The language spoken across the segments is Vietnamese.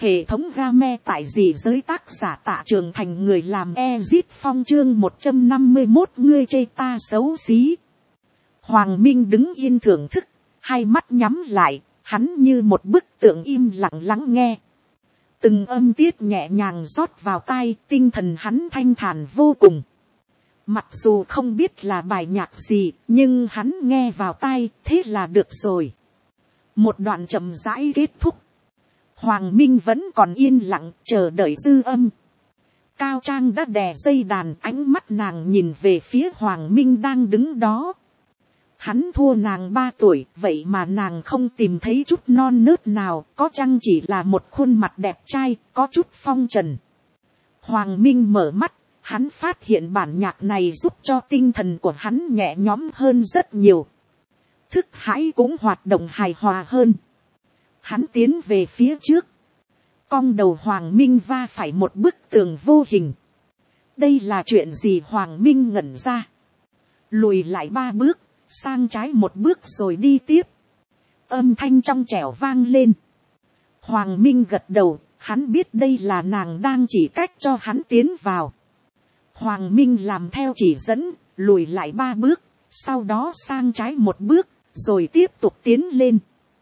Hệ thống game tại dị giới tác giả Tạ Trường Thành, người làm Ezit Phong, chương 151 ngươi chê ta xấu xí. Hoàng Minh đứng yên thưởng thức, hai mắt nhắm lại, hắn như một bức tượng im lặng lắng nghe. Từng âm tiết nhẹ nhàng rót vào tai, tinh thần hắn thanh thản vô cùng. Mặc dù không biết là bài nhạc gì, nhưng hắn nghe vào tai, thế là được rồi. Một đoạn chậm rãi kết thúc. Hoàng Minh vẫn còn yên lặng chờ đợi dư âm. Cao Trang đã đè dây đàn, ánh mắt nàng nhìn về phía Hoàng Minh đang đứng đó. Hắn thua nàng 3 tuổi, vậy mà nàng không tìm thấy chút non nớt nào, có chăng chỉ là một khuôn mặt đẹp trai, có chút phong trần. Hoàng Minh mở mắt, hắn phát hiện bản nhạc này giúp cho tinh thần của hắn nhẹ nhõm hơn rất nhiều. Thức hải cũng hoạt động hài hòa hơn. Hắn tiến về phía trước. Cong đầu Hoàng Minh va phải một bức tường vô hình. Đây là chuyện gì? Hoàng Minh ngẩn ra. Lùi lại 3 bước, sang trái 1 bước rồi đi tiếp. Âm thanh trong trẻo vang lên. Hoàng Minh gật đầu, hắn biết đây là nàng đang chỉ cách cho hắn tiến vào. Hoàng Minh làm theo chỉ dẫn, lùi lại 3 bước, sau đó sang trái 1 bước, rồi tiếp tục tiến lên.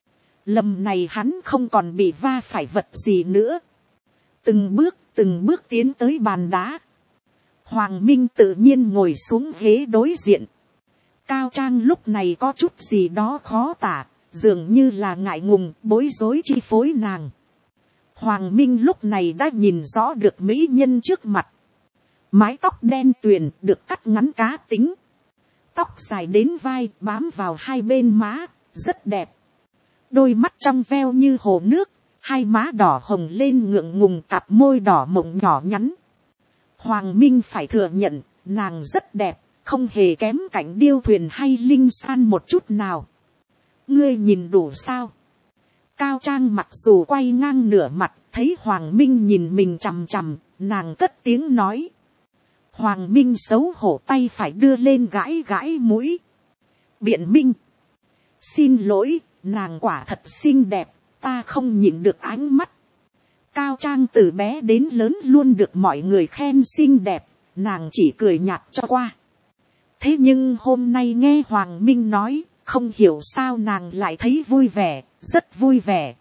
Lần này hắn không còn bị va phải vật gì nữa. Từng bước tiến tới bàn đá. Hoàng Minh tự nhiên ngồi xuống ghế đối diện. Cao Trang lúc này có chút gì đó khó tả, dường như là ngại ngùng, bối rối chi phối nàng. Hoàng Minh lúc này đã nhìn rõ được mỹ nhân trước mặt. Mái tóc đen tuyền được cắt ngắn cá tính. Tóc dài đến vai, bám vào hai bên má, rất đẹp. Đôi mắt trong veo như hồ nước, hai má đỏ hồng lên ngượng ngùng, cặp môi đỏ mộng nhỏ nhắn. Hoàng Minh phải thừa nhận, nàng rất đẹp, không hề kém cạnh điêu thuyền hay linh san một chút nào. Ngươi nhìn đủ sao? Cao Trang mặc dù quay ngang nửa mặt, thấy Hoàng Minh nhìn mình chằm chằm, nàng cất tiếng nói. Hoàng Minh xấu hổ tay phải đưa lên gãi gãi mũi. Biện minh. Xin lỗi, nàng quả thật xinh đẹp, ta không nhịn được ánh mắt. Cao Trang từ bé đến lớn luôn được mọi người khen xinh đẹp, nàng chỉ cười nhạt cho qua. Thế nhưng hôm nay nghe Hoàng Minh nói, không hiểu sao nàng lại thấy vui vẻ, rất vui vẻ.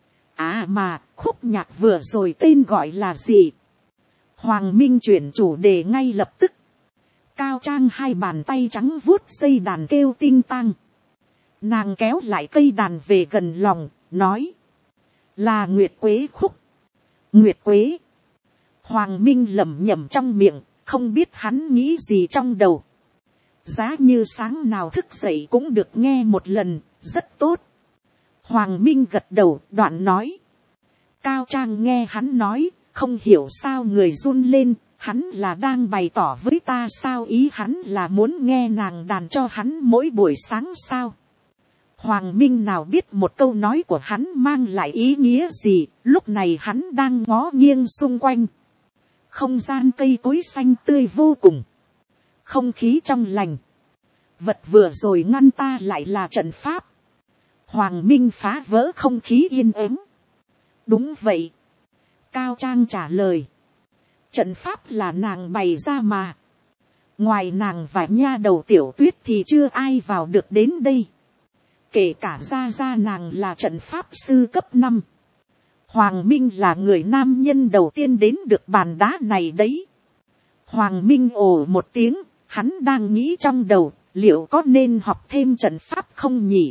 À mà, khúc nhạc vừa rồi tên gọi là gì? Hoàng Minh chuyển chủ đề ngay lập tức. Cao Trang hai bàn tay trắng vuốt dây đàn kêu tinh tang. Nàng kéo lại cây đàn về gần lòng, nói. Là Nguyệt Quế khúc. Nguyệt Quế. Hoàng Minh lẩm nhẩm trong miệng, không biết hắn nghĩ gì trong đầu. Giá như sáng nào thức dậy cũng được nghe một lần, rất tốt. Hoàng Minh gật đầu, đoạn nói. Cao Trang nghe hắn nói, không hiểu sao người run lên, hắn là đang bày tỏ với ta sao, ý hắn là muốn nghe nàng đàn cho hắn mỗi buổi sáng sao. Hoàng Minh nào biết một câu nói của hắn mang lại ý nghĩa gì, lúc này hắn đang ngó nghiêng xung quanh. Không gian cây cối xanh tươi vô cùng. Không khí trong lành. Vật vừa rồi ngăn ta lại là trận pháp. Hoàng Minh phá vỡ không khí yên ắng. Đúng vậy. Cao Trang trả lời. Trận pháp là nàng bày ra mà. Ngoài nàng và nha đầu Tiểu Tuyết thì chưa ai vào được đến đây. Kể cả gia nàng là trận pháp sư cấp 5. Hoàng Minh là người nam nhân đầu tiên đến được bàn đá này đấy. Hoàng Minh ồ một tiếng, hắn đang nghĩ trong đầu, liệu có nên học thêm trận pháp không nhỉ?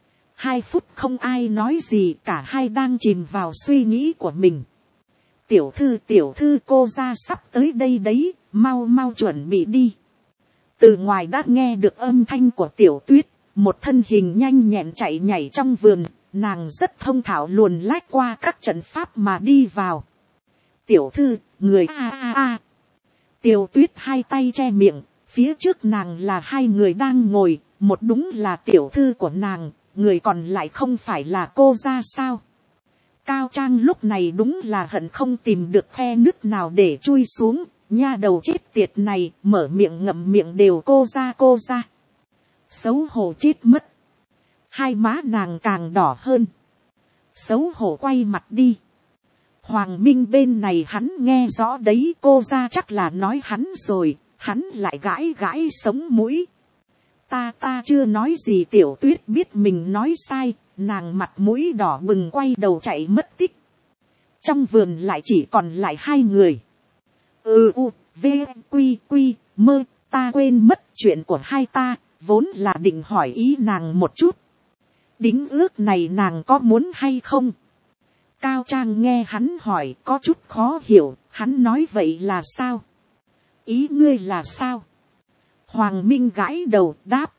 2 phút không ai nói gì, cả hai đang chìm vào suy nghĩ của mình. Tiểu thư cô ra sắp tới đây đấy, mau chuẩn bị đi. Từ ngoài đã nghe được âm thanh của Tiểu Tuyết, một thân hình nhanh nhẹn chạy nhảy trong vườn, nàng rất thông thạo luồn lách qua các trận pháp mà đi vào. Tiểu thư, người a. Tiểu Tuyết hai tay che miệng, phía trước nàng là 2 người đang ngồi, một đúng là tiểu thư của nàng, người còn lại không phải là cô ra sao. Cao Trang lúc này đúng là hận không tìm được khe nứt nào để chui xuống, nha đầu chết tiệt này, mở miệng ngậm miệng đều cô ra. Xấu hổ chết mất. Hai má nàng càng đỏ hơn. Xấu hổ quay mặt đi. Hoàng Minh bên này hắn nghe rõ đấy, cô ra chắc là nói hắn rồi, hắn lại gãi gãi sống mũi. Ta chưa nói gì. Tiểu Tuyết biết mình nói sai, nàng mặt mũi đỏ bừng quay đầu chạy mất tích. Trong vườn lại chỉ còn lại hai người. V Q mơ, ta quên mất chuyện của hai ta, vốn là định hỏi ý nàng một chút. Đính ước này nàng có muốn hay không? Cao Trang nghe hắn hỏi có chút khó hiểu, hắn nói vậy là sao? Ý ngươi là sao? Hoàng Minh gãi đầu đáp.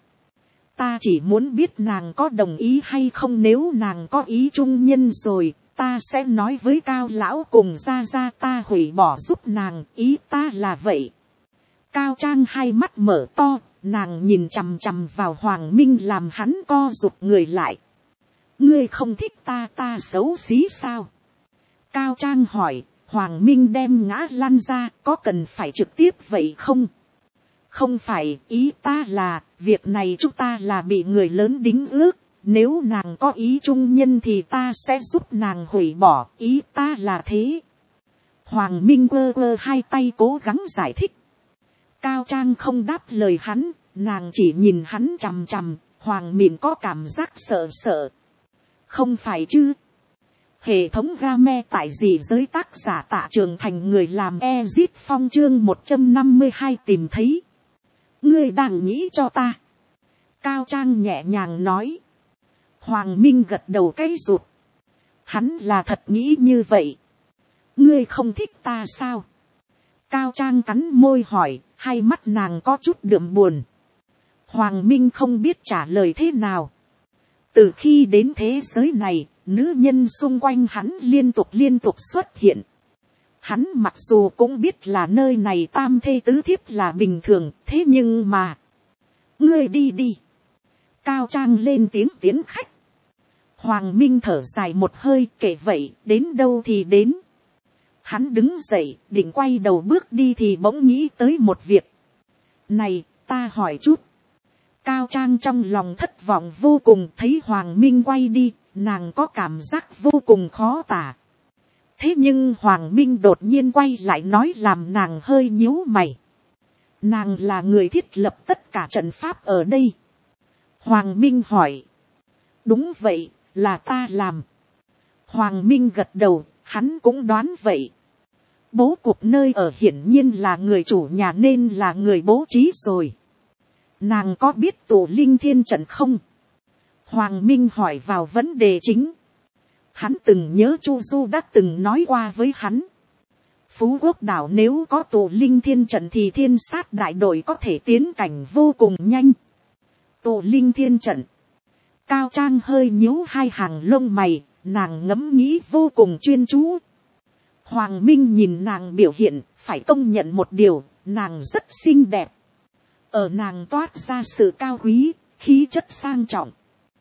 Ta chỉ muốn biết nàng có đồng ý hay không, nếu nàng có ý trung nhân rồi, ta sẽ nói với Cao lão cùng ra ta hủy bỏ giúp nàng, ý ta là vậy. Cao Trang hai mắt mở to, nàng nhìn chằm chằm vào Hoàng Minh làm hắn co rụt người lại. Ngươi không thích ta xấu xí sao? Cao Trang hỏi. Hoàng Minh đem ngã lăn ra, có cần phải trực tiếp vậy không? Không phải, ý ta là, việc này chúng ta là bị người lớn đính ước, nếu nàng có ý trung nhân thì ta sẽ giúp nàng hủy bỏ, ý ta là thế. Hoàng Minh quơ hai tay cố gắng giải thích. Cao Trang không đáp lời hắn, nàng chỉ nhìn hắn chằm chằm, Hoàng Minh có cảm giác sợ sợ. Không phải chứ? Hệ thống game tại gì giới tác giả Tạ Trường Thành người làm Ezit Phong chương 152 tìm thấy. Ngươi đang nghĩ cho ta. Cao Trang nhẹ nhàng nói. Hoàng Minh gật đầu cái rụt. Hắn là thật nghĩ như vậy. Ngươi không thích ta sao? Cao Trang cắn môi hỏi, hai mắt nàng có chút đượm buồn. Hoàng Minh không biết trả lời thế nào. Từ khi đến thế giới này, nữ nhân xung quanh hắn liên tục xuất hiện. Hắn mặc dù cũng biết là nơi này tam thê tứ thiếp là bình thường, thế nhưng mà... Ngươi đi đi. Cao Trang lên tiếng tiến khách. Hoàng Minh thở dài một hơi, kể vậy, đến đâu thì đến. Hắn đứng dậy, định quay đầu bước đi thì bỗng nghĩ tới một việc. Này, ta hỏi chút. Cao Trang trong lòng thất vọng vô cùng, thấy Hoàng Minh quay đi, nàng có cảm giác vô cùng khó tả. Thế nhưng Hoàng Minh đột nhiên quay lại nói làm nàng hơi nhíu mày. Nàng là người thiết lập tất cả trận pháp ở đây. Hoàng Minh hỏi. Đúng vậy, là ta làm. Hoàng Minh gật đầu, hắn cũng đoán vậy. Bố cục nơi ở hiển nhiên là người chủ nhà nên là người bố trí rồi. Nàng có biết tụ linh thiên trận không? Hoàng Minh hỏi vào vấn đề chính. Hắn từng nhớ Chu Du đã từng nói qua với hắn. Phú Quốc đảo nếu có tụ linh thiên trận thì thiên sát đại đội có thể tiến cảnh vô cùng nhanh. Tụ linh thiên trận. Cao Trang hơi nhíu hai hàng lông mày, nàng ngẫm nghĩ vô cùng chuyên chú. Hoàng Minh nhìn nàng biểu hiện, phải công nhận một điều, nàng rất xinh đẹp. Ở nàng toát ra sự cao quý, khí chất sang trọng.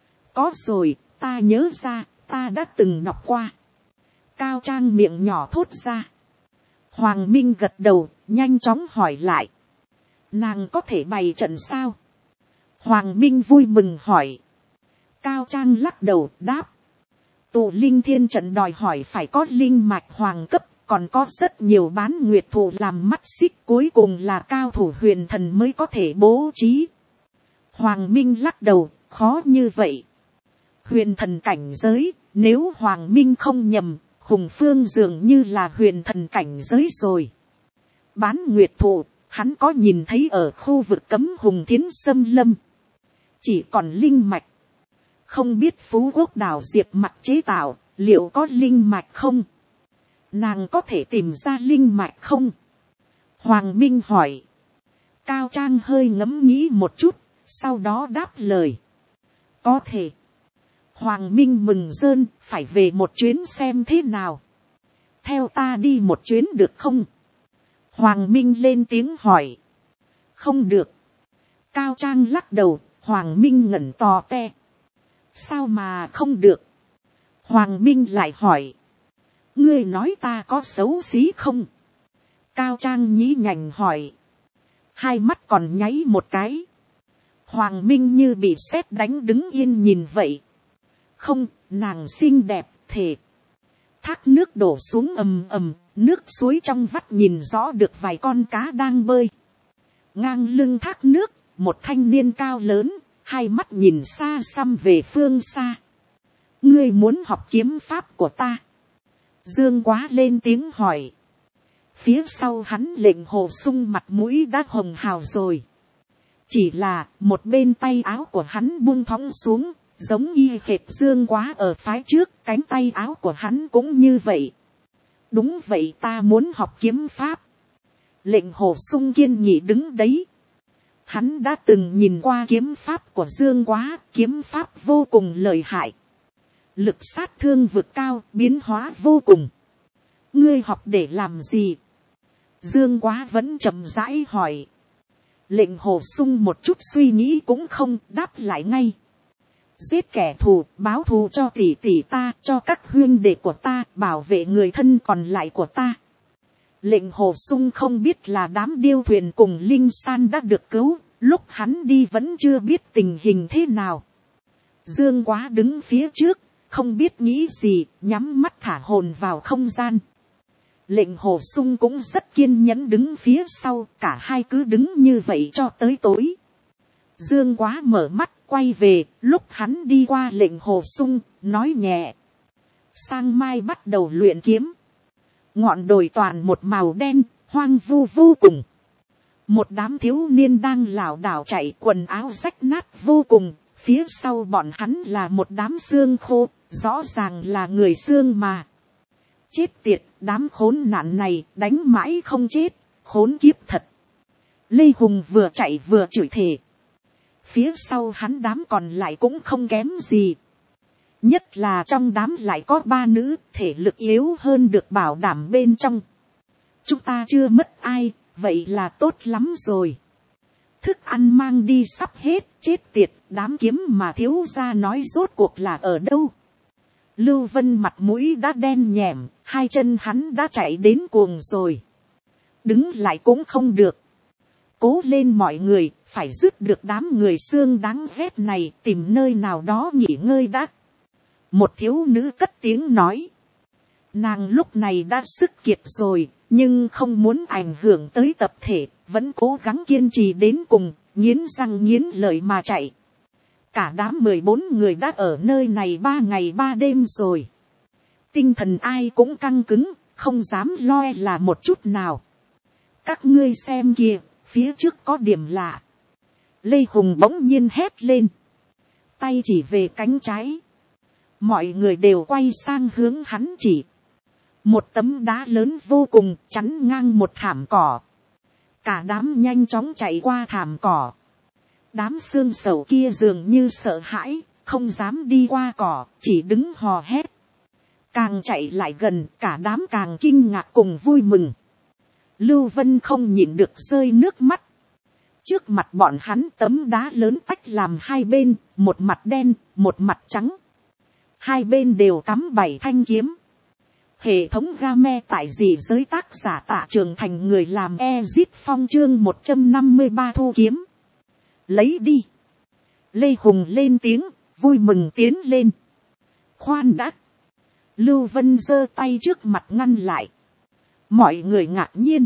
Có rồi, ta nhớ ra, ta đã từng đọc qua. Cao Trang miệng nhỏ thốt ra. Hoàng Minh gật đầu, nhanh chóng hỏi lại. Nàng có thể bày trận sao? Hoàng Minh vui mừng hỏi. Cao Trang lắc đầu đáp. Tụ linh thiên trận đòi hỏi phải có linh mạch hoàng cấp, còn có rất nhiều bán nguyệt thụ làm mắt xích, cuối cùng là cao thủ huyền thần mới có thể bố trí. Hoàng Minh lắc đầu, khó như vậy. Huyền thần cảnh giới, nếu Hoàng Minh không nhầm, Hùng Phương dường như là huyền thần cảnh giới rồi. Bán nguyệt thụ, hắn có nhìn thấy ở khu vực cấm Hùng Thiến Xâm Lâm. Chỉ còn linh mạch. Không biết Phú Quốc đảo diệp mặt chế tạo, liệu có linh mạch không? Nàng có thể tìm ra linh mạch không? Hoàng Minh hỏi. Cao Trang hơi ngẫm nghĩ một chút, sau đó đáp lời. Có thể. Hoàng Minh mừng rơn, phải về một chuyến xem thế nào. Theo ta đi một chuyến được không? Hoàng Minh lên tiếng hỏi. Không được. Cao Trang lắc đầu, Hoàng Minh ngẩn tò te. Sao mà không được? Hoàng Minh lại hỏi. Ngươi nói ta có xấu xí không? Cao Trang nhí nhảnh hỏi. Hai mắt còn nháy một cái. Hoàng Minh như bị sét đánh đứng yên nhìn vậy. Không, nàng xinh đẹp, thề. Thác nước đổ xuống ầm ầm, nước suối trong vắt nhìn rõ được vài con cá đang bơi. Ngang lưng thác nước, một thanh niên cao lớn, hai mắt nhìn xa xăm về phương xa. Ngươi muốn học kiếm pháp của ta? Dương Quá lên tiếng hỏi. Phía sau hắn Lệnh Hồ Sung mặt mũi đã hồng hào rồi. Chỉ là một bên tay áo của hắn buông thõng xuống, giống y hệt Dương Quá ở phái trước, cánh tay áo của hắn cũng như vậy. Đúng vậy, ta muốn học kiếm pháp. Lệnh Hồ Sung kiên nhị đứng đấy. Hắn đã từng nhìn qua kiếm pháp của Dương Quá, kiếm pháp vô cùng lợi hại. Lực sát thương vượt cao, biến hóa vô cùng. Ngươi học để làm gì? Dương Quá vẫn chậm rãi hỏi. Lệnh Hồ Sung một chút suy nghĩ cũng không, đáp lại ngay. Giết kẻ thù, báo thù cho tỷ tỷ ta, cho các huynh đệ của ta, bảo vệ người thân còn lại của ta. Lệnh Hồ Sung không biết là đám điêu thuyền cùng Linh San đã được cứu, lúc hắn đi vẫn chưa biết tình hình thế nào. Dương Quá đứng phía trước, không biết nghĩ gì, nhắm mắt thả hồn vào không gian. Lệnh Hồ Sung cũng rất kiên nhẫn đứng phía sau, cả hai cứ đứng như vậy cho tới tối. Dương Quá mở mắt quay về, lúc hắn đi qua Lệnh Hồ Sung, nói nhẹ. Sang mai bắt đầu luyện kiếm. Ngọn đồi toàn một màu đen, hoang vu vô cùng. Một đám thiếu niên đang lảo đảo chạy, quần áo rách nát vô cùng. Phía sau bọn hắn là một đám xương khô, rõ ràng là người xương mà. Chết tiệt, đám khốn nạn này đánh mãi không chết, khốn kiếp thật. Lê Hùng vừa chạy vừa chửi thề. Phía sau hắn đám còn lại cũng không kém gì. Nhất là trong đám lại có 3 nữ, thể lực yếu hơn được bảo đảm bên trong. Chúng ta chưa mất ai, vậy là tốt lắm rồi. Thức ăn mang đi sắp hết, chết tiệt, đám kiếm mà thiếu gia nói rốt cuộc là ở đâu? Lưu Vân mặt mũi đã đen nhẻm, hai chân hắn đã chạy đến cuồng rồi. Đứng lại cũng không được. Cố lên mọi người, phải dứt được đám người xương đáng ghét này, tìm nơi nào đó nghỉ ngơi đã. Một thiếu nữ cất tiếng nói. Nàng lúc này đã sức kiệt rồi, nhưng không muốn ảnh hưởng tới tập thể, vẫn cố gắng kiên trì đến cùng, nghiến răng nghiến lợi mà chạy. Cả đám 14 người đã ở nơi này 3 ngày 3 đêm rồi. Tinh thần ai cũng căng cứng, không dám loi là một chút nào. Các ngươi xem kìa, phía trước có điểm lạ. Lê Hùng bỗng nhiên hét lên. Tay chỉ về cánh trái. Mọi người đều quay sang hướng hắn chỉ. Một tấm đá lớn vô cùng chắn ngang một thảm cỏ. Cả đám nhanh chóng chạy qua thảm cỏ. Đám xương sầu kia dường như sợ hãi, không dám đi qua cỏ, chỉ đứng hò hét. Càng chạy lại gần, cả đám càng kinh ngạc cùng vui mừng. Lưu Vân không nhịn được rơi nước mắt. Trước mặt bọn hắn tấm đá lớn tách làm hai bên, một mặt đen, một mặt trắng. Hai bên đều cắm 7 thanh kiếm. Hệ thống game tại gì giới tác giả Tạ Trường Thành người làm Ezit Phong chương 153 thu kiếm. Lấy đi. Lê Hùng lên tiếng, vui mừng tiến lên. Khoan đã. Lưu Vân giơ tay trước mặt ngăn lại. Mọi người ngạc nhiên.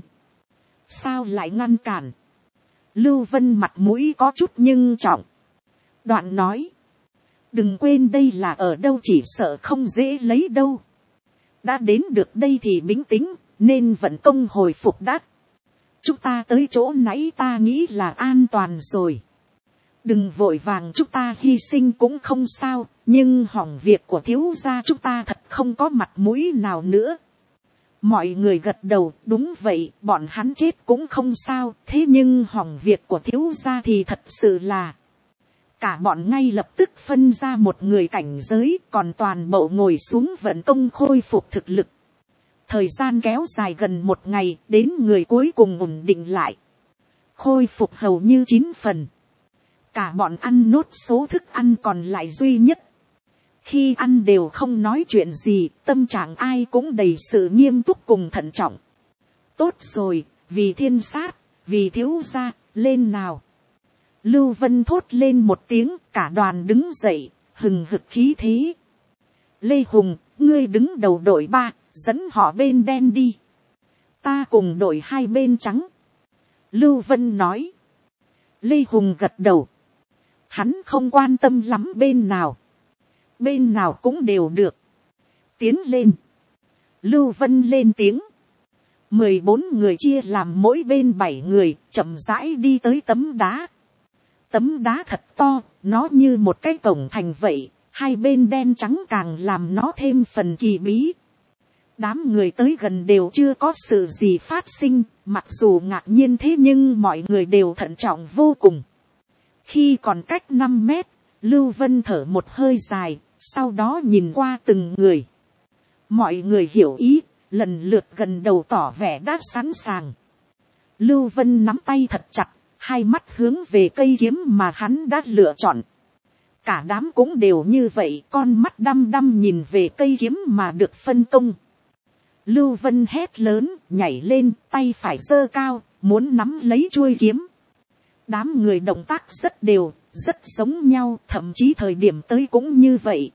Sao lại ngăn cản? Lưu Vân mặt mũi có chút nhưng trọng. Đoạn nói. Đừng quên đây là ở đâu, chỉ sợ không dễ lấy đâu. Đã đến được đây thì bình tĩnh, nên vận công hồi phục đã. Chúng ta tới chỗ nãy ta nghĩ là an toàn rồi. Đừng vội vàng, chúng ta hy sinh cũng không sao, nhưng hỏng việc của thiếu gia chúng ta thật không có mặt mũi nào nữa. Mọi người gật đầu, đúng vậy, bọn hắn chết cũng không sao, thế nhưng hỏng việc của thiếu gia thì thật sự là... Cả bọn ngay lập tức phân ra một người cảnh giới, còn toàn bộ ngồi xuống vận công khôi phục thực lực. Thời gian kéo dài gần 1 ngày, đến người cuối cùng ổn định lại. Khôi phục hầu như 9 phần. Cả bọn ăn nốt số thức ăn còn lại duy nhất. Khi ăn đều không nói chuyện gì, tâm trạng ai cũng đầy sự nghiêm túc cùng thận trọng. Tốt rồi, vì thiên sát, vì thiếu gia, lên nào. Lưu Vân thốt lên một tiếng, cả đoàn đứng dậy, hừng hực khí thế. Lê Hùng, ngươi đứng đầu đội 3, dẫn họ bên đen đi. Ta cùng đội 2 bên trắng. Lưu Vân nói. Lê Hùng gật đầu. Hắn không quan tâm lắm bên nào. Bên nào cũng đều được. Tiến lên. Lưu Vân lên tiếng. 14 người chia làm mỗi bên 7 người, chậm rãi đi tới tấm đá. Tấm đá thật to, nó như một cái cổng thành vậy, hai bên đen trắng càng làm nó thêm phần kỳ bí. Đám người tới gần đều chưa có sự gì phát sinh, mặc dù ngạc nhiên thế nhưng mọi người đều thận trọng vô cùng. Khi còn cách 5 mét, Lưu Vân thở một hơi dài, sau đó nhìn qua từng người. Mọi người hiểu ý, lần lượt gần đầu tỏ vẻ đã sẵn sàng. Lưu Vân nắm tay thật chặt, hai mắt hướng về cây kiếm mà hắn đã lựa chọn. Cả đám cũng đều như vậy, con mắt đăm đăm nhìn về cây kiếm mà được phân công. Lưu Vân hét lớn, nhảy lên, tay phải giơ cao, muốn nắm lấy chuôi kiếm. Đám người động tác rất đều, rất giống nhau, thậm chí thời điểm tới cũng như vậy.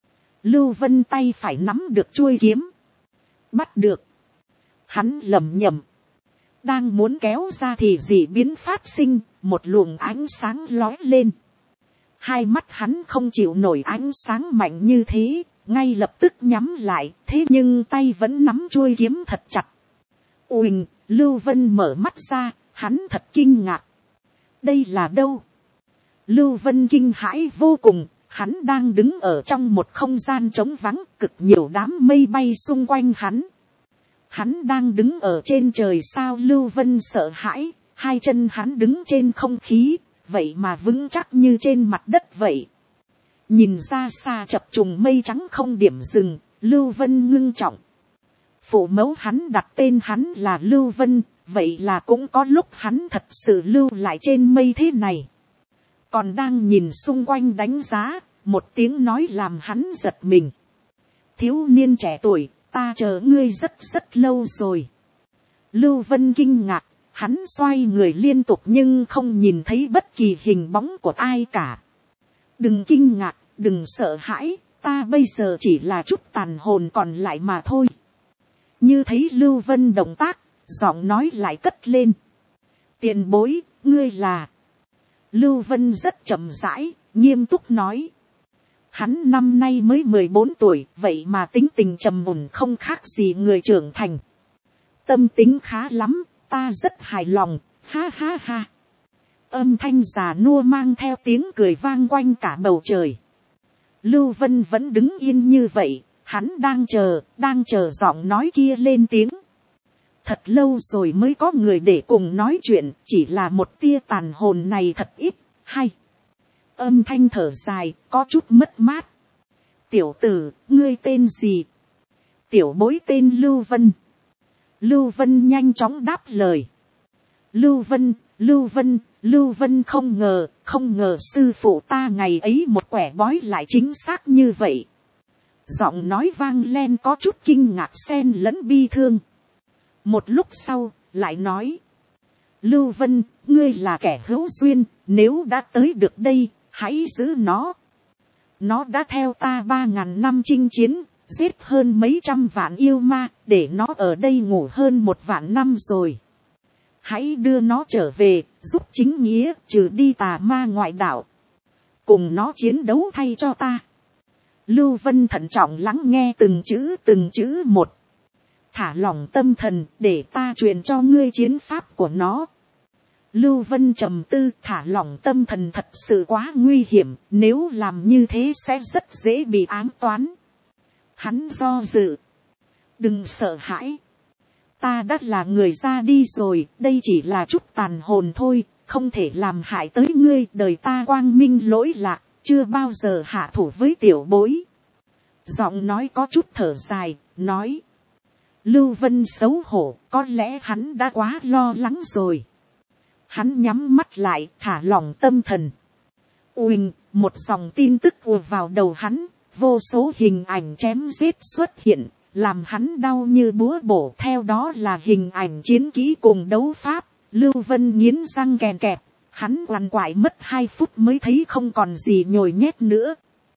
Lưu Vân tay phải nắm được chuôi kiếm. Bắt được. Hắn lẩm nhẩm. Đang muốn kéo ra thì dị biến phát sinh, một luồng ánh sáng lóe lên. Hai mắt hắn không chịu nổi ánh sáng mạnh như thế, ngay lập tức nhắm lại, thế nhưng tay vẫn nắm chuôi kiếm thật chặt. Uỳnh, Lưu Vân mở mắt ra, hắn thật kinh ngạc. Đây là đâu? Lưu Vân kinh hãi vô cùng, hắn đang đứng ở trong một không gian trống vắng, cực nhiều đám mây bay xung quanh hắn. Hắn đang đứng ở trên trời sao? Lưu Vân sợ hãi, hai chân hắn đứng trên không khí, vậy mà vững chắc như trên mặt đất vậy. Nhìn ra xa chập trùng mây trắng không điểm dừng, Lưu Vân ngưng trọng. Phụ mẫu hắn đặt tên hắn là Lưu Vân, vậy là cũng có lúc hắn thật sự lưu lại trên mây thế này. Còn đang nhìn xung quanh đánh giá, một tiếng nói làm hắn giật mình. Thiếu niên trẻ tuổi, ta chờ ngươi rất rất lâu rồi. Lưu Vân kinh ngạc, hắn xoay người liên tục nhưng không nhìn thấy bất kỳ hình bóng của ai cả. Đừng kinh ngạc, đừng sợ hãi, ta bây giờ chỉ là chút tàn hồn còn lại mà thôi. Như thấy Lưu Vân động tác, giọng nói lại cất lên. Tiền bối, ngươi là... Lưu Vân rất chậm rãi, nghiêm túc nói. Hắn năm nay mới 14 tuổi, vậy mà tính tình trầm mùn không khác gì người trưởng thành. Tâm tính khá lắm, ta rất hài lòng, ha ha ha. Âm thanh già nua mang theo tiếng cười vang quanh cả bầu trời. Lưu Vân vẫn đứng yên như vậy, hắn đang chờ giọng nói kia lên tiếng. Thật lâu rồi mới có người để cùng nói chuyện, chỉ là một tia tàn hồn này thật ít, hay. Âm thanh thở dài, có chút mất mát. Tiểu tử, ngươi tên gì? Tiểu bối tên Lưu Vân. Lưu Vân nhanh chóng đáp lời. Lưu Vân không ngờ sư phụ ta ngày ấy một quẻ bói lại chính xác như vậy. Giọng nói vang lên có chút kinh ngạc xen lẫn bi thương. Một lúc sau, lại nói. Lưu Vân, ngươi là kẻ hữu duyên, nếu đã tới được đây, hãy giữ nó. Nó đã theo ta 3.000 năm chinh chiến, giết hơn mấy trăm vạn yêu ma, để nó ở đây ngủ hơn 1 vạn năm rồi. Hãy đưa nó trở về, giúp chính nghĩa, trừ đi tà ma ngoại đạo. Cùng nó chiến đấu thay cho ta. Lưu Vân thận trọng lắng nghe từng chữ một. Thả lỏng tâm thần, để ta truyền cho ngươi chiến pháp của nó. Lưu Vân trầm tư, thả lỏng tâm thần thật sự quá nguy hiểm, nếu làm như thế sẽ rất dễ bị ám toán. Hắn do dự. Đừng sợ hãi. Ta đã là người ra đi rồi, đây chỉ là chút tàn hồn thôi, không thể làm hại tới ngươi. Đời ta quang minh lỗi lạc, chưa bao giờ hạ thủ với tiểu bối. Giọng nói có chút thở dài, nói. Lưu Vân xấu hổ, có lẽ hắn đã quá lo lắng rồi. Hắn nhắm mắt lại, thả lỏng tâm thần. Uỳnh, một dòng tin tức ùa vào đầu hắn, vô số hình ảnh chém giết xuất hiện, làm hắn đau như búa bổ. Theo đó là hình ảnh chiến kỹ cùng đấu pháp. Lưu Vân nghiến răng kèn kẹp, hắn quằn quại mất 2 phút mới thấy không còn gì nhồi nhét nữa.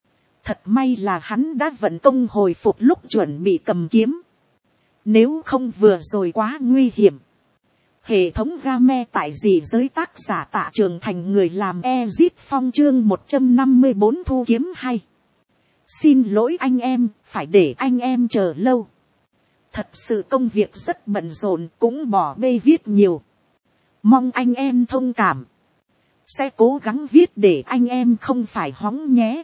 Thật may là hắn đã vận công hồi phục lúc chuẩn bị cầm kiếm. Nếu không vừa rồi quá nguy hiểm. Hệ thống game tại dị giới tác giả Tạ Trường Thành người làm Ezit Phong chương 154 thu kiếm hay. Xin lỗi anh em, phải để anh em chờ lâu. Thật sự công việc rất bận rộn, cũng bỏ bê viết nhiều. Mong anh em thông cảm. Sẽ cố gắng viết để anh em không phải hóng nhé.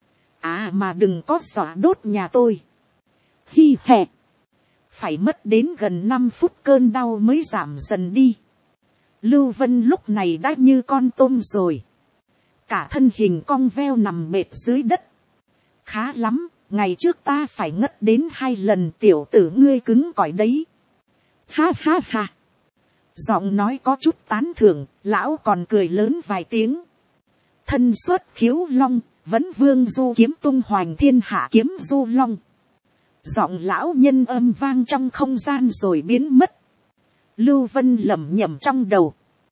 À mà đừng có dọa đốt nhà tôi. Hi hè. Phải mất đến gần 5 phút cơn đau mới giảm dần đi. Lưu Vân lúc này đã như con tôm rồi. Cả thân hình cong veo nằm bệt dưới đất. Khá lắm, ngày trước ta phải ngất đến 2 lần, tiểu tử ngươi cứng cỏi đấy. Ha ha ha. Giọng nói có chút tán thưởng, lão còn cười lớn vài tiếng. Thân xuất khiếu long, vẫn vương du kiếm tung hoành thiên hạ kiếm du long. Giọng lão nhân âm vang trong không gian rồi biến mất. Lưu Vân lẩm nhẩm trong đầu.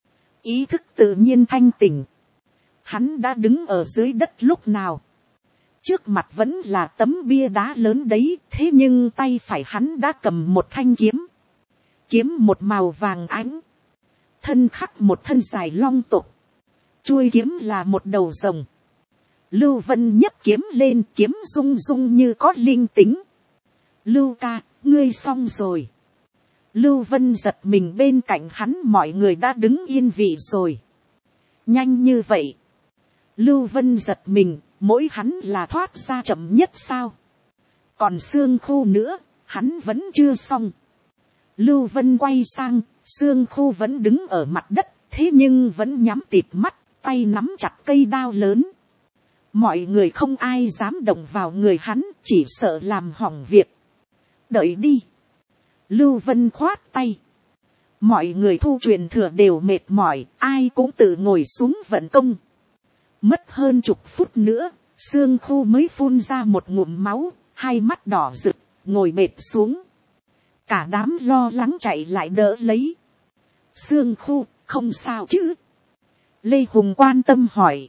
Ý thức tự nhiên thanh tỉnh. Hắn đã đứng ở dưới đất lúc nào. Trước mặt vẫn là tấm bia đá lớn đấy. Thế nhưng tay phải hắn đã cầm một thanh kiếm. Kiếm một màu vàng ánh. Thân khắc một thân dài long tục. Chuôi kiếm là một đầu rồng. Lưu Vân nhấc kiếm lên, kiếm rung rung như có linh tính. Lưu ca, ngươi xong rồi. Lưu Vân giật mình, bên cạnh hắn mọi người đã đứng yên vị rồi. Nhanh như vậy. Lưu Vân giật mình, mỗi hắn là thoát ra chậm nhất sao. Còn Xương Khu nữa, hắn vẫn chưa xong. Lưu Vân quay sang, Xương Khu vẫn đứng ở mặt đất, thế nhưng vẫn nhắm tịt mắt, tay nắm chặt cây đao lớn. Mọi người không ai dám động vào người hắn, chỉ sợ làm hỏng việc. Đợi đi. Lưu Vân khoát tay. Mọi người thu truyền thừa đều mệt mỏi, ai cũng tự ngồi xuống vận công. Mất hơn chục phút nữa, Xương Khu mới phun ra một ngụm máu, hai mắt đỏ rực, ngồi mệt xuống. Cả đám lo lắng chạy lại đỡ lấy. Xương Khu, không sao chứ? Lê Hùng quan tâm hỏi.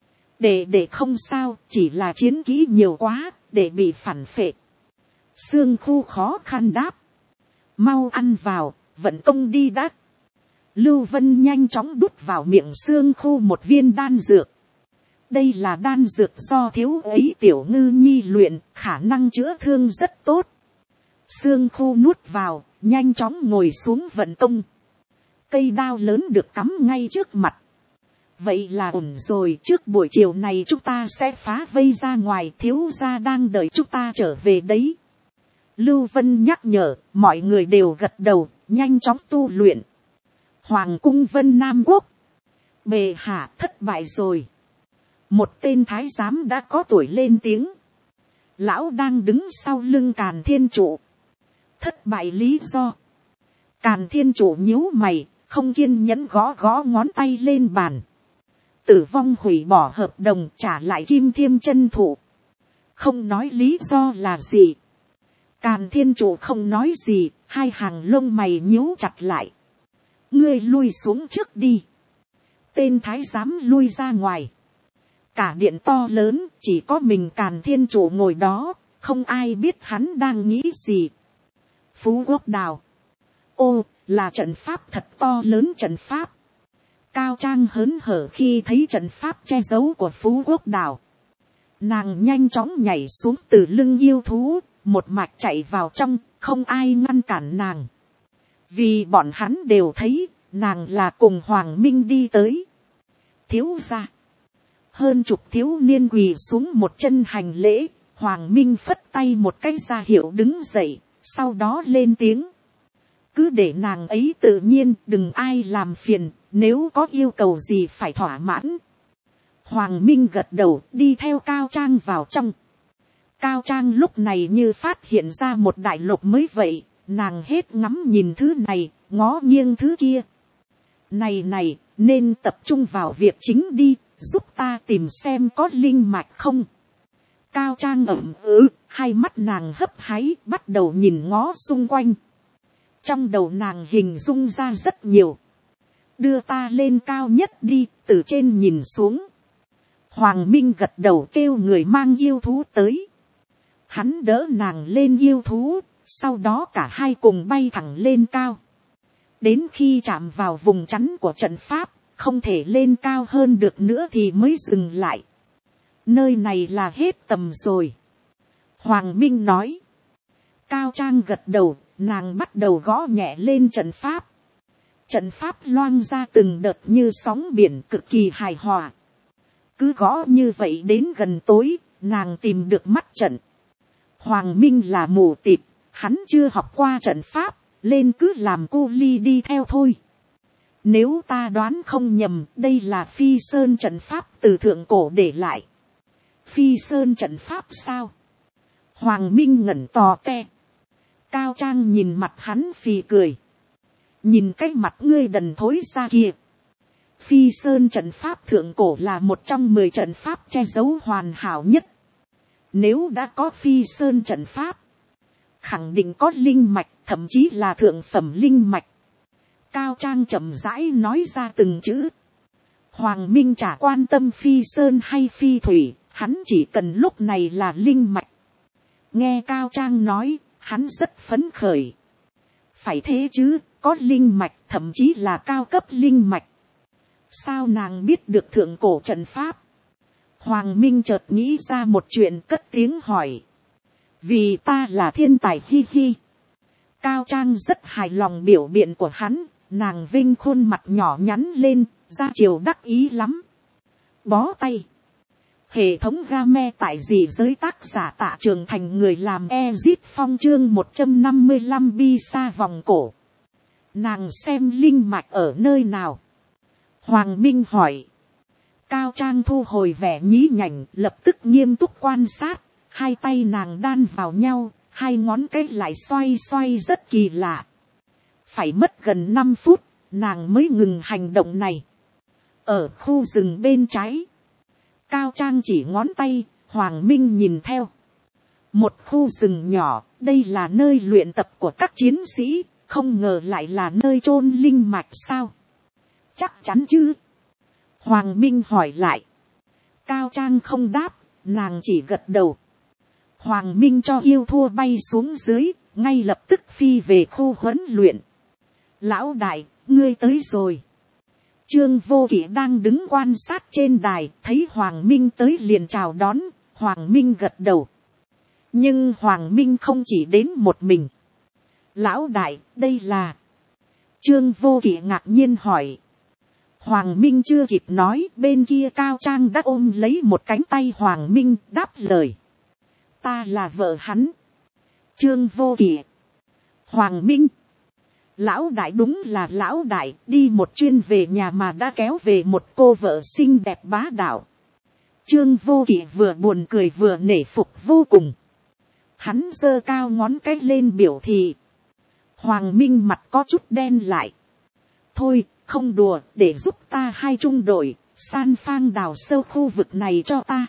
Để không sao, chỉ là chiến kỹ nhiều quá, để bị phản phệ. Xương Khu khó khăn đáp. Mau ăn vào, vận công đi đã. Lưu Vân nhanh chóng đút vào miệng Xương Khu một viên đan dược. Đây là đan dược do thiếu ấy tiểu ngư nhi luyện, khả năng chữa thương rất tốt. Xương Khu nuốt vào, nhanh chóng ngồi xuống vận công. Cây đao lớn được cắm ngay trước mặt. Vậy là ổn rồi, trước buổi chiều này chúng ta sẽ phá vây ra ngoài, thiếu gia đang đợi chúng ta trở về đấy. Lưu Vân nhắc nhở, mọi người đều gật đầu, nhanh chóng tu luyện. Hoàng cung Vân Nam Quốc. Bệ hạ, thất bại rồi. Một tên thái giám đã có tuổi lên tiếng. Lão đang đứng sau lưng Càn Thiên Trụ. Thất bại lý do. Càn Thiên Trụ nhíu mày, không kiên nhẫn gõ ngón tay lên bàn. Tử vong hủy bỏ hợp đồng, trả lại Kim Thiêm chân thụ. Không nói lý do là gì. Càn Thiên Trụ không nói gì, hai hàng lông mày nhíu chặt lại. Ngươi lui xuống trước đi. Tên thái giám lui ra ngoài. Cả điện to lớn, chỉ có mình Càn Thiên Trụ ngồi đó, không ai biết hắn đang nghĩ gì. Phú Quốc Đào. Ô, là trận pháp thật to lớn trận pháp. Cao Trang hớn hở khi thấy trận pháp che giấu của Phú Quốc Đào. Nàng nhanh chóng nhảy xuống từ lưng yêu thú, một mạch chạy vào trong, không ai ngăn cản nàng. Vì bọn hắn đều thấy, nàng là cùng Hoàng Minh đi tới. Thiếu gia. Hơn chục thiếu niên quỳ xuống một chân hành lễ, Hoàng Minh phất tay một cái ra hiệu đứng dậy, sau đó lên tiếng. Cứ để nàng ấy tự nhiên, đừng ai làm phiền, nếu có yêu cầu gì phải thỏa mãn. Hoàng Minh gật đầu, đi theo Cao Trang vào trong. Cao Trang lúc này như phát hiện ra một đại lục mới vậy, nàng hết ngắm nhìn thứ này, ngó nghiêng thứ kia. Này, nên tập trung vào việc chính đi, giúp ta tìm xem có linh mạch không. Cao Trang ậm hai mắt nàng hấp háy, bắt đầu nhìn ngó xung quanh. Trong đầu nàng hình dung ra rất nhiều. Đưa ta lên cao nhất đi, từ trên nhìn xuống. Hoàng Minh gật đầu kêu người mang yêu thú tới. Hắn đỡ nàng lên yêu thú, sau đó cả hai cùng bay thẳng lên cao. Đến khi chạm vào vùng chắn của trận pháp, không thể lên cao hơn được nữa thì mới dừng lại. Nơi này là hết tầm rồi. Hoàng Minh nói. Cao Trang gật đầu, nàng bắt đầu gõ nhẹ lên trận pháp. Trận pháp loang ra từng đợt như sóng biển cực kỳ hài hòa. Cứ gõ như vậy đến gần tối, nàng tìm được mắt trận. Hoàng Minh là mù tịt, hắn chưa học qua trận pháp, lên cứ làm cô ly đi theo thôi. Nếu ta đoán không nhầm, đây là Phi Sơn trận pháp từ thượng cổ để lại. Phi Sơn trận pháp sao? Hoàng Minh ngẩn tò te. Cao Trang nhìn mặt hắn phì cười. Nhìn cái mặt ngươi đần thối ra kìa. Phi Sơn trận pháp thượng cổ là một trong 10 trận pháp che giấu hoàn hảo nhất. Nếu đã có Phi Sơn trận pháp, khẳng định có linh mạch, thậm chí là thượng phẩm linh mạch. Cao Trang chậm rãi nói ra từng chữ. Hoàng Minh chả quan tâm Phi Sơn hay Phi Thủy, hắn chỉ cần lúc này là linh mạch. Nghe Cao Trang nói, hắn rất phấn khởi. Phải thế chứ, có linh mạch, thậm chí là cao cấp linh mạch. Sao nàng biết được thượng cổ trận pháp? Hoàng Minh chợt nghĩ ra một chuyện, cất tiếng hỏi. Vì ta là thiên tài hi hi. Cao Trang rất hài lòng biểu biện của hắn, nàng vinh khuôn mặt nhỏ nhắn lên, ra chiều đắc ý lắm. Bó tay. Hệ thống game tại dị giới tác giả Tạ Trường Thành, người làm Ezit Phong chương 155 bi sa vòng cổ. Nàng xem linh mạch ở nơi nào? Hoàng Minh hỏi. Cao Trang thu hồi vẻ nhí nhảnh, lập tức nghiêm túc quan sát. Hai tay nàng đan vào nhau, hai ngón cái lại xoay xoay rất kỳ lạ. Phải mất gần 5 phút, nàng mới ngừng hành động này. Ở khu rừng bên trái. Cao Trang chỉ ngón tay, Hoàng Minh nhìn theo. Một khu rừng nhỏ, đây là nơi luyện tập của các chiến sĩ, không ngờ lại là nơi chôn linh mạch sao? Chắc chắn chứ? Hoàng Minh hỏi lại. Cao Trang không đáp, nàng chỉ gật đầu. Hoàng Minh cho yêu thua bay xuống dưới, ngay lập tức phi về khu huấn luyện. Lão đại, ngươi tới rồi. Trương Vô Kỵ đang đứng quan sát trên đài, thấy Hoàng Minh tới liền chào đón, Hoàng Minh gật đầu. Nhưng Hoàng Minh không chỉ đến một mình. Lão đại, đây là... Trương Vô Kỵ ngạc nhiên hỏi. Hoàng Minh chưa kịp nói, bên kia Cao Trang đã ôm lấy một cánh tay Hoàng Minh, đáp lời. Ta là vợ hắn. Trương Vô Kỵ. Hoàng Minh. Lão đại đúng là lão đại, đi một chuyến về nhà mà đã kéo về một cô vợ xinh đẹp bá đạo. Trương Vô Kỵ vừa buồn cười vừa nể phục vô cùng. Hắn giơ cao ngón cái lên biểu thị. Hoàng Minh mặt có chút đen lại. Thôi, không đùa, để giúp ta hai trung đội, san phang đào sâu khu vực này cho ta.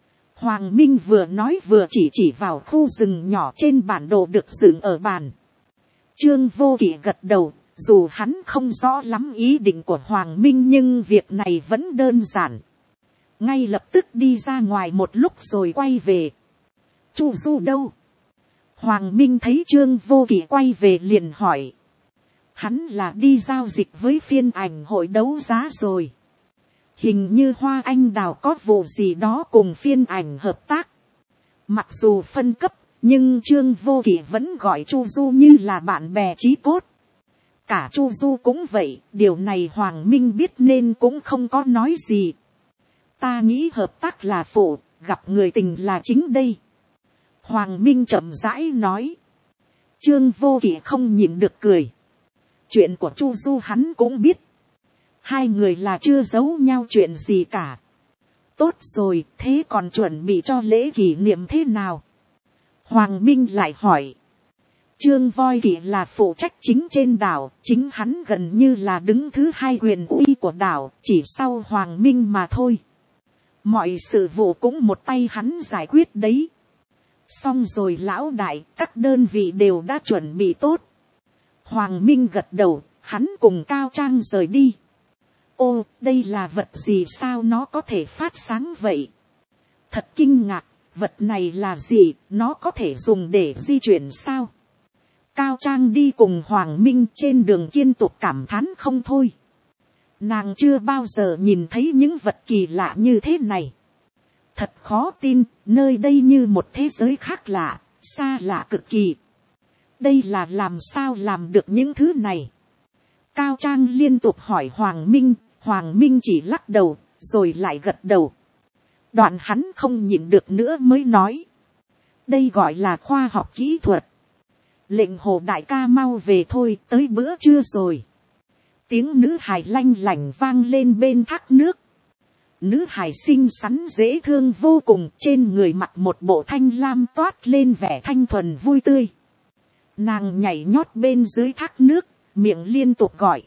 Hoàng Minh vừa nói vừa chỉ vào khu rừng nhỏ trên bản đồ được dựng ở bàn. Trương Vô Kỵ gật đầu, dù hắn không rõ lắm ý định của Hoàng Minh nhưng việc này vẫn đơn giản. Ngay lập tức đi ra ngoài một lúc rồi quay về. Chu Du đâu? Hoàng Minh thấy Trương Vô Kỵ quay về liền hỏi. Hắn là đi giao dịch với phiên ảnh hội đấu giá rồi. Hình như Hoa Anh Đào có vụ gì đó cùng phiên ảnh hợp tác. Mặc dù phân cấp, nhưng Trương Vô Kỵ vẫn gọi Chu Du như là bạn bè chí cốt. Cả Chu Du cũng vậy, điều này Hoàng Minh biết nên cũng không có nói gì. Ta nghĩ hợp tác là phụ, gặp người tình là chính đây. Hoàng Minh chậm rãi nói. Trương Vô Kỵ không nhịn được cười. Chuyện của Chu Du hắn cũng biết. Hai người là chưa giấu nhau chuyện gì cả. Tốt rồi, thế còn chuẩn bị cho lễ kỷ niệm thế nào? Hoàng Minh lại hỏi. Trương Voi Kỵ là phụ trách chính trên đảo, chính hắn gần như là đứng thứ hai quyền uy của đảo, chỉ sau Hoàng Minh mà thôi. Mọi sự vụ cũng một tay hắn giải quyết đấy. Xong rồi lão đại, các đơn vị đều đã chuẩn bị tốt. Hoàng Minh gật đầu, hắn cùng Cao Trang rời đi. Ô, đây là vật gì, sao nó có thể phát sáng vậy? Thật kinh ngạc, vật này là gì, nó có thể dùng để di chuyển sao? Cao Trang đi cùng Hoàng Minh trên đường liên tục cảm thán không thôi. Nàng chưa bao giờ nhìn thấy những vật kỳ lạ như thế này. Thật khó tin, nơi đây như một thế giới khác lạ, xa lạ cực kỳ. Đây là làm sao làm được những thứ này? Cao Trang liên tục hỏi Hoàng Minh chỉ lắc đầu, rồi lại gật đầu. Đoạn hắn không nhịn được nữa mới nói. Đây gọi là khoa học kỹ thuật. Lệnh Hồ đại ca mau về thôi, tới bữa trưa rồi. Tiếng nữ hài lanh lảnh vang lên bên thác nước. Nữ hài xinh xắn dễ thương vô cùng, trên người mặc một bộ thanh lam toát lên vẻ thanh thuần vui tươi. Nàng nhảy nhót bên dưới thác nước, miệng liên tục gọi.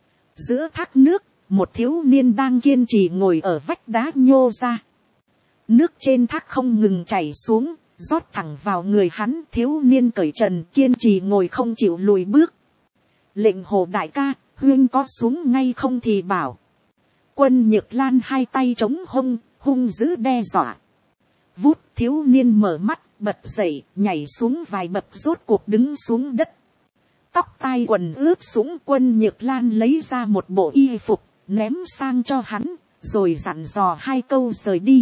Giữa thác nước, một thiếu niên đang kiên trì ngồi ở vách đá nhô ra. Nước trên thác không ngừng chảy xuống, rót thẳng vào người hắn. Thiếu niên cởi trần kiên trì ngồi không chịu lùi bước. Lệnh Hồ đại ca, huynh có xuống ngay không thì bảo. Quân Nhược Lan hai tay chống hông, hung dữ đe dọa. Vút, thiếu niên mở mắt, bật dậy, nhảy xuống vài bậc, rốt cuộc đứng xuống đất. Tóc tai quần ướt sũng. Quân Nhược Lan lấy ra một bộ y phục, ném sang cho hắn, rồi dặn dò hai câu rời đi.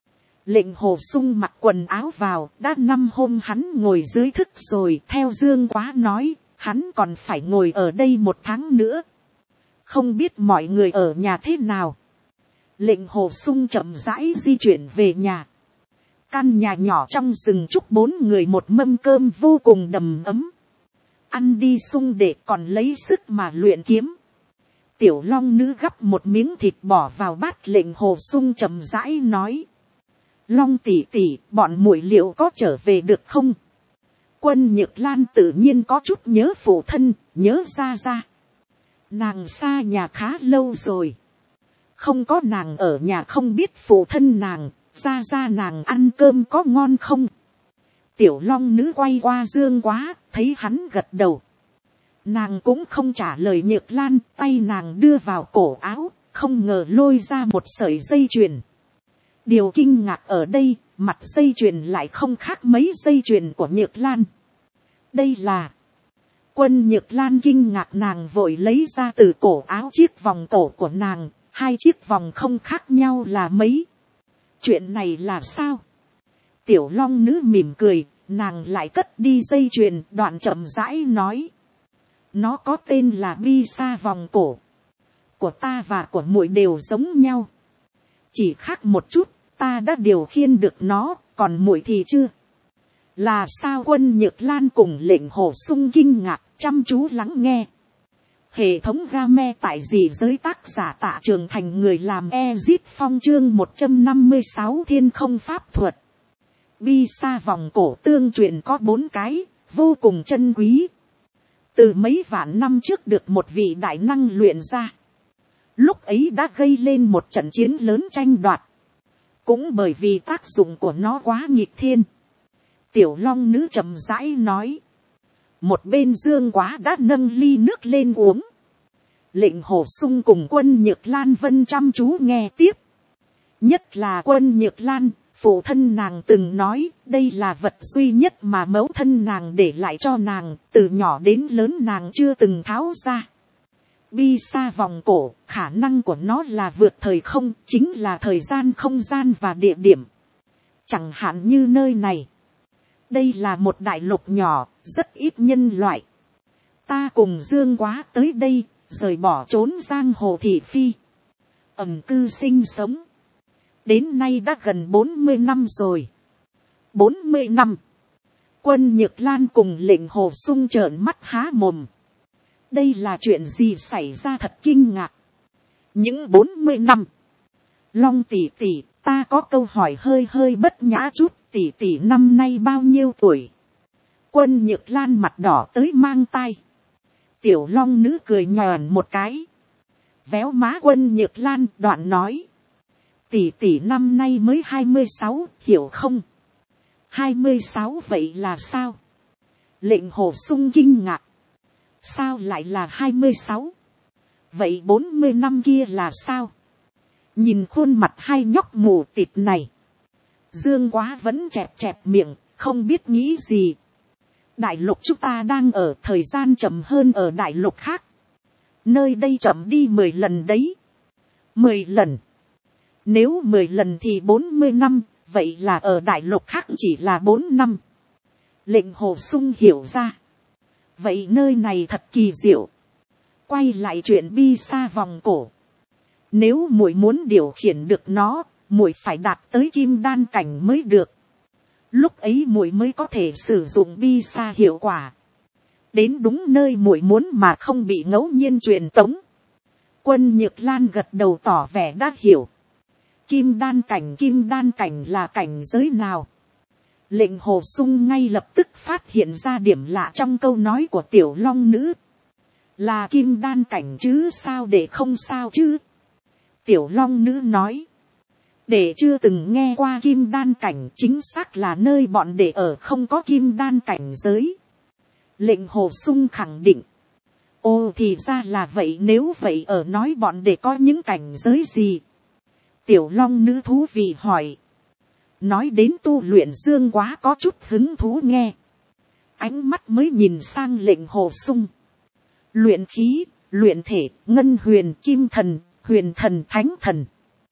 Lệnh Hồ Sung mặc quần áo vào, đã 5 hôm hắn ngồi dưới thức rồi. Theo Dương Quá nói, hắn còn phải ngồi ở đây 1 tháng nữa. Không biết mọi người ở nhà thế nào. Lệnh Hồ Sung chậm rãi di chuyển về nhà. Căn nhà nhỏ trong rừng trúc 4 người một mâm cơm vô cùng đầm ấm. Ăn đi sung để còn lấy sức mà luyện kiếm. Tiểu Long Nữ gắp một miếng thịt bỏ vào bát. Lệnh Hồ Sung chậm rãi nói. Long tỷ tỷ, bọn muội liệu có trở về được không? Quân Nhược Lan tự nhiên có chút nhớ phụ thân, nhớ ra ra. Nàng xa nhà khá lâu rồi. Không có nàng ở nhà không biết phụ thân nàng, ra nàng ăn cơm có ngon không? Tiểu Long Nữ quay qua Dương Quá, thấy hắn gật đầu. Nàng cũng không trả lời Nhược Lan, tay nàng đưa vào cổ áo, không ngờ lôi ra một sợi dây chuyền. Điều kinh ngạc ở đây, mặt dây chuyền lại không khác mấy dây chuyền của Nhược Lan. Đây là... Quân Nhược Lan kinh ngạc, nàng vội lấy ra từ cổ áo chiếc vòng cổ của nàng. 2 chiếc vòng không khác nhau là mấy. Chuyện này là sao? Tiểu Long Nữ mỉm cười, nàng lại cất đi dây chuyền, đoạn chậm rãi nói. Nó có tên là Bi Sa vòng cổ. Của ta và của muội đều giống nhau. Chỉ khác một chút, ta đã điều khiển được nó, còn muội thì chưa. Là sao? Quân Nhược Lan cùng Lệnh Hồ Sung kinh ngạc, chăm chú lắng nghe. Hệ thống game tại gì giới, tác giả Tạ Trường Thành, người làm Ezit Phong, chương 156 Thiên Không Pháp Thuật. Bi Sa vòng cổ tương truyền có 4 cái, vô cùng chân quý. Từ mấy vạn năm trước được một vị đại năng luyện ra. Lúc ấy đã gây lên một trận chiến lớn tranh đoạt. Cũng bởi vì tác dụng của nó quá nghịch thiên. Tiểu Long Nữ chậm rãi nói. Một bên Dương Quá đã nâng ly nước lên uống. Lệnh Hồ Sung cùng Quân Nhược Lan vân chăm chú nghe tiếp. Nhất là Quân Nhược Lan, phụ thân nàng từng nói, đây là vật duy nhất mà mẫu thân nàng để lại cho nàng, từ nhỏ đến lớn nàng chưa từng tháo ra. Bi Sa vòng cổ, khả năng của nó là vượt thời không, chính là thời gian, không gian và địa điểm. Chẳng hạn như nơi này. Đây là một đại lục nhỏ, rất ít nhân loại. Ta cùng Dương Quá tới đây, rời bỏ trốn giang hồ thị phi. Ẩn cư sinh sống. Đến nay đã gần 40 năm rồi. 40 năm. Quân Nhược Lan cùng Lệnh Hồ Sung trợn mắt há mồm. Đây là chuyện gì xảy ra, thật kinh ngạc. Những 40 năm. Long tỷ tỷ, ta có câu hỏi hơi bất nhã chút, tỷ tỷ năm nay bao nhiêu tuổi? Quân Nhược Lan mặt đỏ tới mang tai. Tiểu Long Nữ cười nhòn một cái. Véo má Quân Nhược Lan, đoạn nói. Tỷ tỷ năm nay mới 26, hiểu không? 26 vậy là sao? Lệnh Hồ Sung kinh ngạc. Sao lại là 26? vậy 40 năm kia là sao? Nhìn khuôn mặt hai nhóc mù tịt này, Dương Quá vẫn chẹp chẹp miệng, không biết nghĩ gì. Đại lục chúng ta đang ở thời gian chậm hơn ở đại lục khác. Nơi đây chậm đi 10 lần đấy. 10 lần. Nếu 10 lần thì 40 năm, vậy là ở đại lục khác chỉ là 4 năm. Lệnh Hồ Sung hiểu ra. Vậy nơi này thật kỳ diệu. Quay lại chuyện bi sa vòng cổ. Nếu muội muốn điều khiển được nó, muội phải đạt tới kim đan cảnh mới được. Lúc ấy muội mới có thể sử dụng bi sa hiệu quả. Đến đúng nơi muội muốn mà không bị ngẫu nhiên truyền tống. Quân Nhược Lan gật đầu tỏ vẻ đã hiểu. Kim đan cảnh là cảnh giới nào? Lệnh Hồ Sung ngay lập tức phát hiện ra điểm lạ trong câu nói của Tiểu Long Nữ. Là kim đan cảnh chứ sao để không sao chứ? Tiểu Long Nữ nói. Để chưa từng nghe qua kim đan cảnh, chính xác là nơi bọn để ở không có kim đan cảnh giới. Lệnh Hồ Sung khẳng định. Ồ thì ra là vậy, nếu vậy ở nói bọn để có những cảnh giới gì? Tiểu Long Nữ thú vị hỏi. Nói đến tu luyện, Dương Quá có chút hứng thú nghe. Ánh mắt mới nhìn sang Lệnh Hồ Sung. Luyện khí, luyện thể, ngân huyền, kim thần, huyền thần, thánh thần.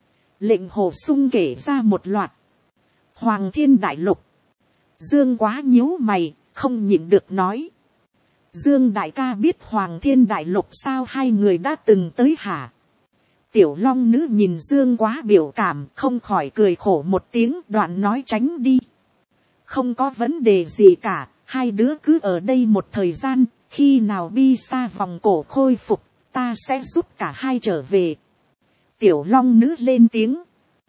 Lệnh Hồ Sung kể ra một loạt. Hoàng Thiên Đại Lục. Dương Quá nhíu mày, không nhịn được nói. Dương đại ca biết Hoàng Thiên Đại Lục sao, hai người đã từng tới hả? Tiểu Long Nữ nhìn Dương Quá biểu cảm, không khỏi cười khổ một tiếng, đoạn nói tránh đi. Không có vấn đề gì cả, hai đứa cứ ở đây một thời gian, khi nào bi sa vòng cổ khôi phục, ta sẽ giúp cả hai trở về. Tiểu Long Nữ lên tiếng.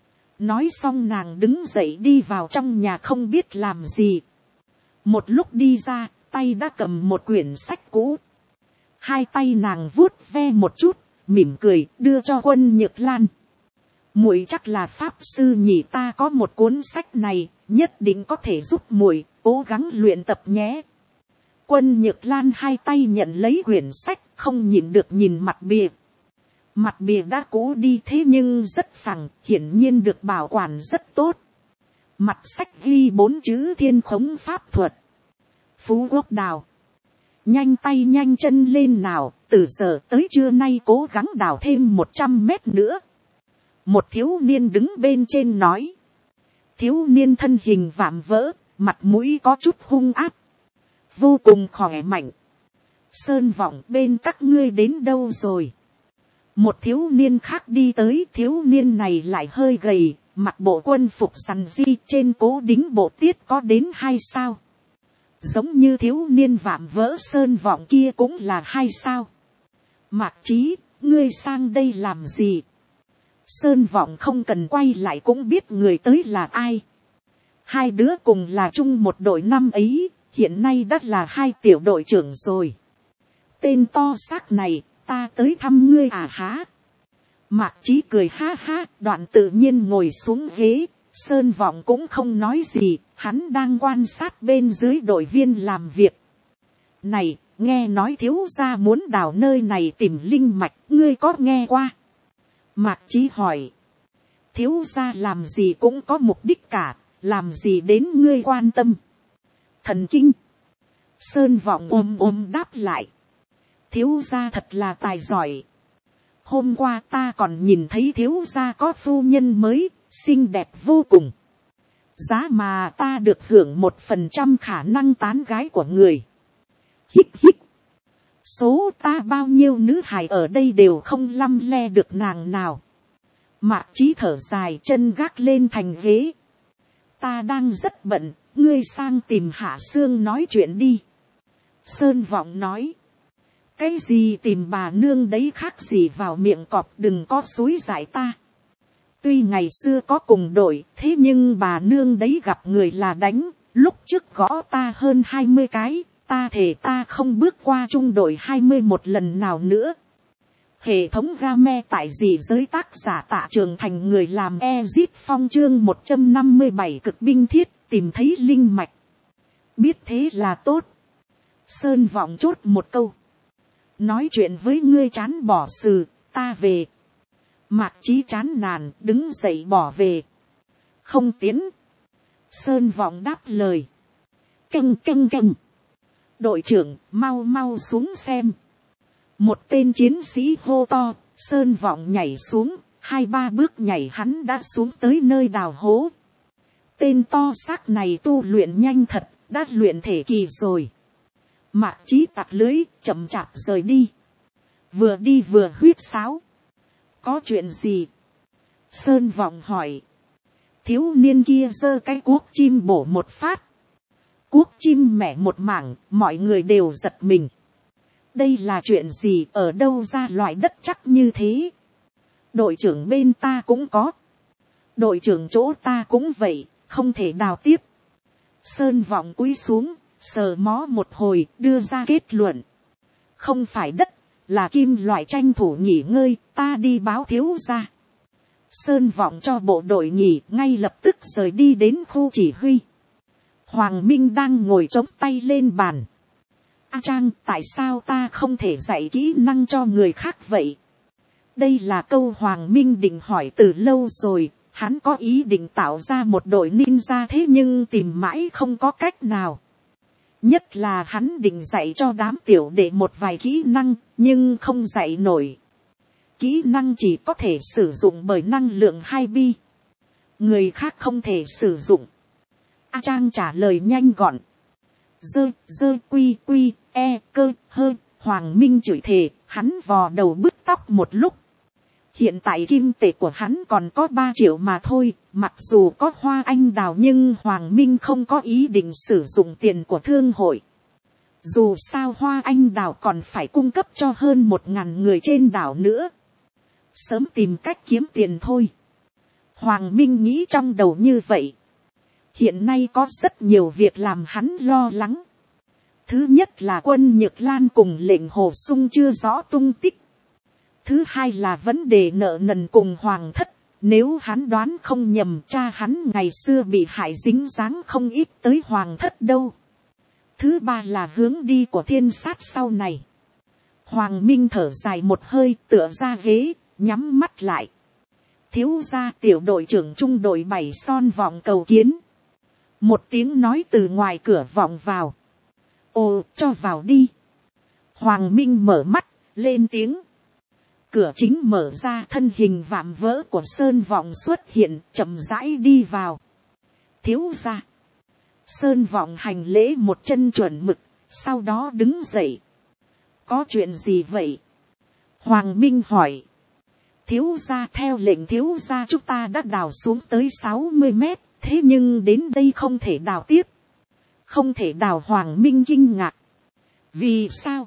Nói xong nàng đứng dậy đi vào trong nhà không biết làm gì. Một lúc đi ra, tay đã cầm một quyển sách cũ. Hai tay nàng vuốt ve một chút, mỉm cười đưa cho Quân Nhược Lan. Muội chắc là pháp sư nhỉ, ta có một cuốn sách này, nhất định có thể giúp muội, cố gắng luyện tập nhé. Quân Nhược Lan hai tay nhận lấy quyển sách, không nhịn được nhìn mặt bìa. Mặt bìa đã cũ đi thế nhưng rất phẳng, hiển nhiên được bảo quản rất tốt. Mặt sách ghi 4 chữ Thiên Khống Pháp Thuật. Phú Quốc Đào. Nhanh tay nhanh chân lên nào, từ giờ tới trưa nay cố gắng đào thêm 100 mét nữa. Một thiếu niên đứng bên trên nói. Thiếu niên thân hình vạm vỡ, mặt mũi có chút hung ác. Vô cùng khỏe mạnh. Sơn Vọng, bên các ngươi đến đâu rồi? Một thiếu niên khác đi tới, thiếu niên này lại hơi gầy, mặc bộ quân phục sằn di, trên cố đính bộ tiết có đến 2 sao. Giống như thiếu niên vạm vỡ Sơn Vọng kia cũng là 2 sao. Mạc Chí, ngươi sang đây làm gì? Sơn Vọng không cần quay lại cũng biết người tới là ai. Hai đứa cùng là chung một đội năm ấy, hiện nay đã là 2 tiểu đội trưởng rồi. Tên to xác này, ta tới thăm ngươi à há? Mạc Chí cười ha ha, đoạn tự nhiên ngồi xuống ghế. Sơn Vọng cũng không nói gì, hắn đang quan sát bên dưới đội viên làm việc. Này, nghe nói thiếu gia muốn đào nơi này tìm linh mạch, ngươi có nghe qua? Mạc Chí hỏi. Thiếu gia làm gì cũng có mục đích cả, làm gì đến ngươi quan tâm? Thần kinh. Sơn Vọng ôm đáp lại. Thiếu gia thật là tài giỏi. Hôm qua ta còn nhìn thấy thiếu gia có phu nhân mới, xinh đẹp vô cùng. Giá mà ta được hưởng 1% khả năng tán gái của người. Hít hít. Số ta bao nhiêu nữ hài ở đây đều không lăm le được nàng nào. Mạc Chí thở dài, chân gác lên thành ghế. Ta đang rất bận, ngươi sang tìm Hạ Sương nói chuyện đi. Sơn Vọng nói. Cái gì tìm bà nương đấy khác gì vào miệng cọp, đừng có xúi giải ta. Tuy ngày xưa có cùng đội, thế nhưng bà nương đấy gặp người là đánh, lúc trước gõ ta hơn 20 cái, ta thề ta không bước qua trung đội 21 lần nào nữa. Hệ thống game tại gì giới tác giả Tạ Trường Thành, người làm Ezit Phong, chương 157 cực binh thiết, tìm thấy linh mạch. Biết thế là tốt. Sơn Vọng chốt một câu. nói chuyện với ngươi chán bỏ sự, ta về. Mạc Chí chán nản đứng dậy bỏ về. Không tiến. Sơn Vọng đáp lời. Canh canh canh. Đội trưởng mau mau xuống xem. Một tên chiến sĩ hô to. Sơn Vọng nhảy xuống. 2-3 bước nhảy hắn đã xuống tới nơi đào hố. Tên to xác này tu luyện nhanh thật. Đã luyện thể kỳ rồi. Mạc Chí tặc lưới chậm chạp rời đi. Vừa đi vừa huýt sáo. Có chuyện gì? Sơn Vọng hỏi. Thiếu niên kia giơ cái cuốc chim bổ một phát. Cuốc chim mẻ một mảng, mọi người đều giật mình. Đây là chuyện gì, ở đâu ra loại đất chắc như thế? Đội trưởng bên ta cũng có. Đội trưởng chỗ ta cũng vậy, không thể đào tiếp. Sơn Vọng cúi xuống, sờ mó một hồi, đưa ra kết luận. Không phải đất, là kim loại, tranh thủ nghỉ ngơi, ta đi báo thiếu gia. Sơn Vọng cho bộ đội nghỉ, ngay lập tức rời đi đến khu chỉ huy. Hoàng Minh đang ngồi chống tay lên bàn. A Trang, tại sao ta không thể dạy kỹ năng cho người khác vậy? Đây là câu Hoàng Minh định hỏi từ lâu rồi. Hắn có ý định tạo ra một đội ninja thế nhưng tìm mãi không có cách nào. Nhất là hắn định dạy cho đám tiểu đệ một vài kỹ năng, nhưng không dạy nổi. Kỹ năng chỉ có thể sử dụng bởi năng lượng 2 bi. Người khác không thể sử dụng. A Trang trả lời nhanh gọn. Dơ quy quy, e cơ hơ. Hoàng Minh chửi thề, hắn vò đầu bứt tóc một lúc. Hiện tại kim tệ của hắn còn có 3 triệu mà thôi. Mặc dù có hoa anh đào nhưng Hoàng Minh không có ý định sử dụng tiền của thương hội. Dù sao hoa anh đào còn phải cung cấp cho hơn 1000 người trên đảo nữa. Sớm tìm cách kiếm tiền thôi. Hoàng Minh nghĩ trong đầu như vậy. Hiện nay có rất nhiều việc làm hắn lo lắng. Thứ nhất là Quân Nhược Lan cùng Lệnh Hồ Sung chưa rõ tung tích. Thứ hai là vấn đề nợ nần cùng Hoàng thất. Nếu hắn đoán không nhầm, cha hắn ngày xưa bị hại dính dáng không ít tới Hoàng thất đâu. Thứ ba là hướng đi của Thiên Sát sau này. Hoàng Minh thở dài một hơi, tựa ra ghế, nhắm mắt lại. Thiếu gia, tiểu đội trưởng trung đội 7 Son Vọng cầu kiến. Một tiếng nói từ ngoài cửa vọng vào. Ồ, cho vào đi. Hoàng Minh mở mắt, lên tiếng. Cửa chính mở ra, thân hình vạm vỡ của Sơn Vọng xuất hiện, chậm rãi đi vào. Thiếu gia. Sơn Vọng hành lễ một chân chuẩn mực, sau đó đứng dậy. Có chuyện gì vậy? Hoàng Minh hỏi. Thiếu gia, theo lệnh thiếu gia chúng ta đã đào xuống tới 60 mét, thế nhưng đến đây không thể đào tiếp. Không thể đào. Hoàng Minh kinh ngạc. Vì sao?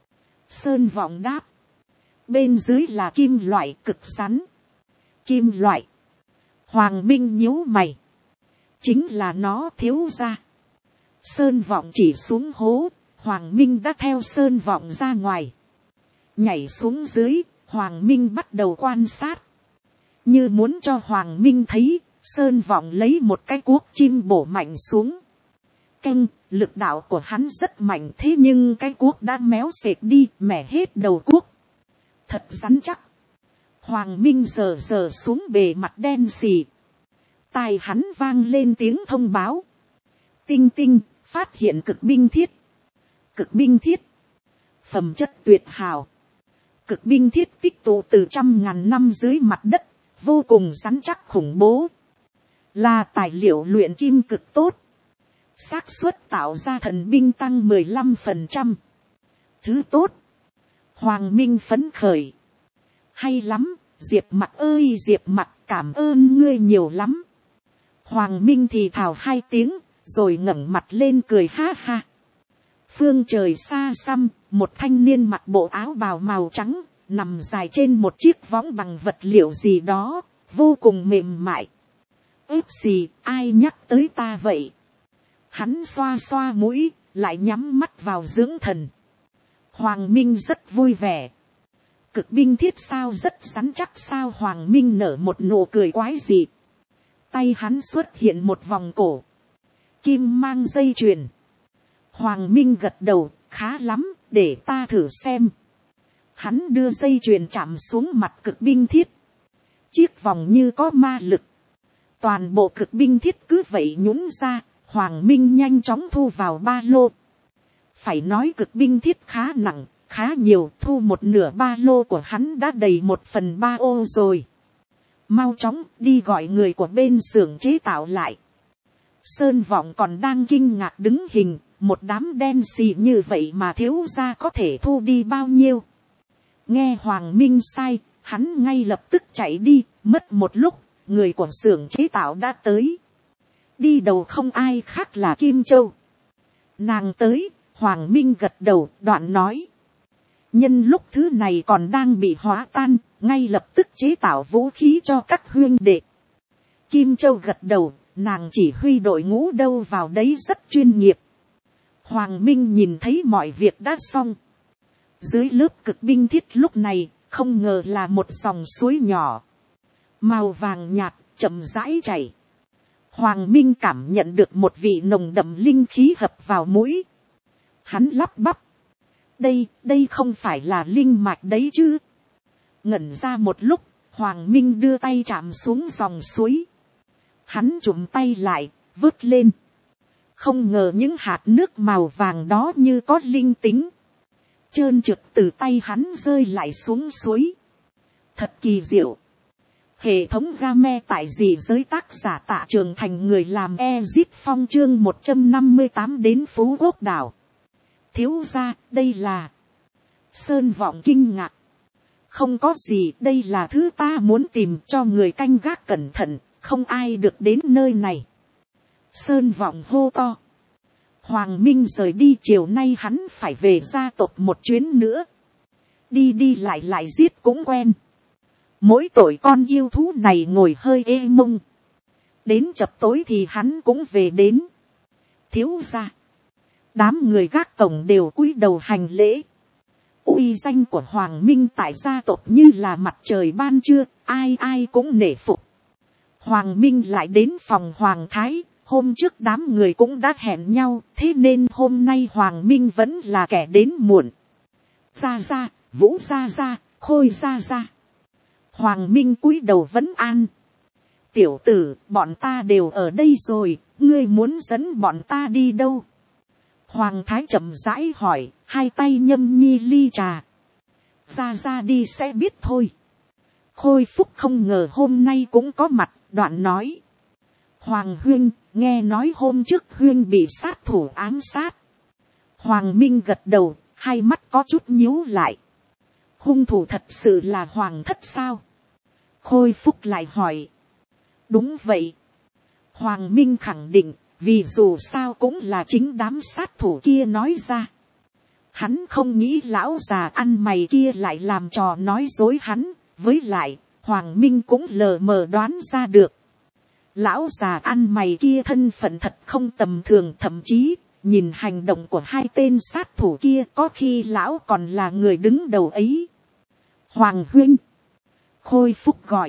Sơn Vọng đáp. Bên dưới là kim loại cực rắn. Kim loại. Hoàng Minh nhíu mày. Chính là nó, thiếu gia. Sơn Vọng chỉ xuống hố. Hoàng Minh đã theo Sơn Vọng ra ngoài. Nhảy xuống dưới, Hoàng Minh bắt đầu quan sát. Như muốn cho Hoàng Minh thấy, Sơn Vọng lấy một cái cuốc chim bổ mạnh xuống. Canh, lực đạo của hắn rất mạnh, thế nhưng cái cuốc đã méo xệt đi, mẻ hết đầu cuốc. Thật rắn chắc. Hoàng Minh sờ xuống bề mặt đen xì. Tai hắn vang lên tiếng thông báo. Tinh tinh, phát hiện cực binh thiết. Cực binh thiết. Phẩm chất tuyệt hảo. Cực binh thiết tích tụ từ 100.000 năm dưới mặt đất. Vô cùng rắn chắc khủng bố. Là tài liệu luyện kim cực tốt. Xác suất tạo ra thần binh tăng 15%. Thứ tốt. Hoàng Minh phấn khởi. Hay lắm, Diệp Mặc ơi Diệp Mặc, cảm ơn ngươi nhiều lắm. Hoàng Minh thì thào 2 tiếng, rồi ngẩng mặt lên cười ha ha. Phương trời xa xăm, một thanh niên mặc bộ áo bào màu trắng, nằm dài trên một chiếc võng bằng vật liệu gì đó, vô cùng mềm mại. Ướp gì, ai nhắc tới ta vậy? Hắn xoa xoa mũi, lại nhắm mắt vào dưỡng thần. Hoàng Minh rất vui vẻ. Cực binh thiết sao, rất rắn chắc sao? Hoàng Minh nở một nụ cười quái dị. Tay hắn xuất hiện một vòng cổ. Kim mang dây chuyền. Hoàng Minh gật đầu, khá lắm, để ta thử xem. hắn đưa dây chuyền chạm xuống mặt cực binh thiết. Chiếc vòng như có ma lực. Toàn bộ cực binh thiết cứ vậy nhũn ra, Hoàng Minh nhanh chóng thu vào ba lô. Phải nói cực binh thiết khá nặng, khá nhiều, thu một nửa ba lô của hắn đã đầy 1/3 ô rồi. Mau chóng đi gọi người của bên xưởng chế tạo lại. Sơn Vọng còn đang kinh ngạc đứng hình, một đám đen xì như vậy mà thiếu gia có thể thu đi bao nhiêu. Nghe Hoàng Minh sai, hắn ngay lập tức chạy đi, mất một lúc, người của xưởng chế tạo đã tới. Đi đầu không ai khác là Kim Châu. Nàng tới, Hoàng Minh gật đầu, đoạn nói. Nhân lúc thứ này còn đang bị hóa tan, ngay lập tức chế tạo vũ khí cho các huynh đệ. Kim Châu gật đầu, nàng chỉ huy đội ngũ đâu vào đấy rất chuyên nghiệp. Hoàng Minh nhìn thấy mọi việc đã xong. Dưới lớp cực binh thiết lúc này, không ngờ là một dòng suối nhỏ. Màu vàng nhạt, chậm rãi chảy. Hoàng Minh cảm nhận được một vị nồng đậm linh khí hập vào mũi. Hắn lắp bắp. Đây không phải là linh mạch đấy chứ. Ngẩn ra một lúc, Hoàng Minh đưa tay chạm xuống dòng suối. Hắn chụm tay lại, vớt lên. Không ngờ những hạt nước màu vàng đó như có linh tính. Trơn trượt từ tay hắn rơi lại xuống suối. Thật kỳ diệu. Hệ thống game tại dị giới tác giả Tạ Trường Thành người làm Ezip Phong chương 158 đến Phú Quốc đảo. Thiếu gia, đây là... Sơn Vọng kinh ngạc. Không có gì, đây là thứ ta muốn tìm cho người canh gác cẩn thận, không ai được đến nơi này. Sơn Vọng hô to. Hoàng Minh rời đi, chiều nay hắn phải về gia tộc một chuyến nữa. Đi lại giết cũng quen. Mỗi tội con yêu thú này ngồi hơi ê mông. Đến chập tối thì hắn cũng về đến. Thiếu gia. Đám người gác cổng đều cúi đầu hành lễ. Uy danh của Hoàng Minh tại gia tộc như là mặt trời ban trưa, ai cũng nể phục. Hoàng Minh lại đến phòng Hoàng Thái, hôm trước đám người cũng đã hẹn nhau, thế nên hôm nay Hoàng Minh vẫn là kẻ đến muộn. Ra, Vũ ra, Khôi ra. Hoàng Minh cúi đầu vấn an. Tiểu tử, bọn ta đều ở đây rồi, ngươi muốn dẫn bọn ta đi đâu? Hoàng Thái chậm rãi hỏi, hai tay nhâm nhi ly trà. Ra đi sẽ biết thôi. Khôi Phúc không ngờ hôm nay cũng có mặt, đoạn nói. Hoàng huynh, nghe nói hôm trước huynh bị sát thủ ám sát. Hoàng Minh gật đầu, hai mắt có chút nhíu lại. Hung thủ thật sự là Hoàng thất sao? Khôi Phúc lại hỏi. Đúng vậy. Hoàng Minh khẳng định, vì dù sao cũng là chính đám sát thủ kia nói ra. Hắn không nghĩ lão già ăn mày kia lại làm trò nói dối hắn, với lại, Hoàng Minh cũng lờ mờ đoán ra được. Lão già ăn mày kia thân phận thật không tầm thường, thậm chí, nhìn hành động của hai tên sát thủ kia có khi lão còn là người đứng đầu ấy. Hoàng huynh. Khôi Phúc gọi.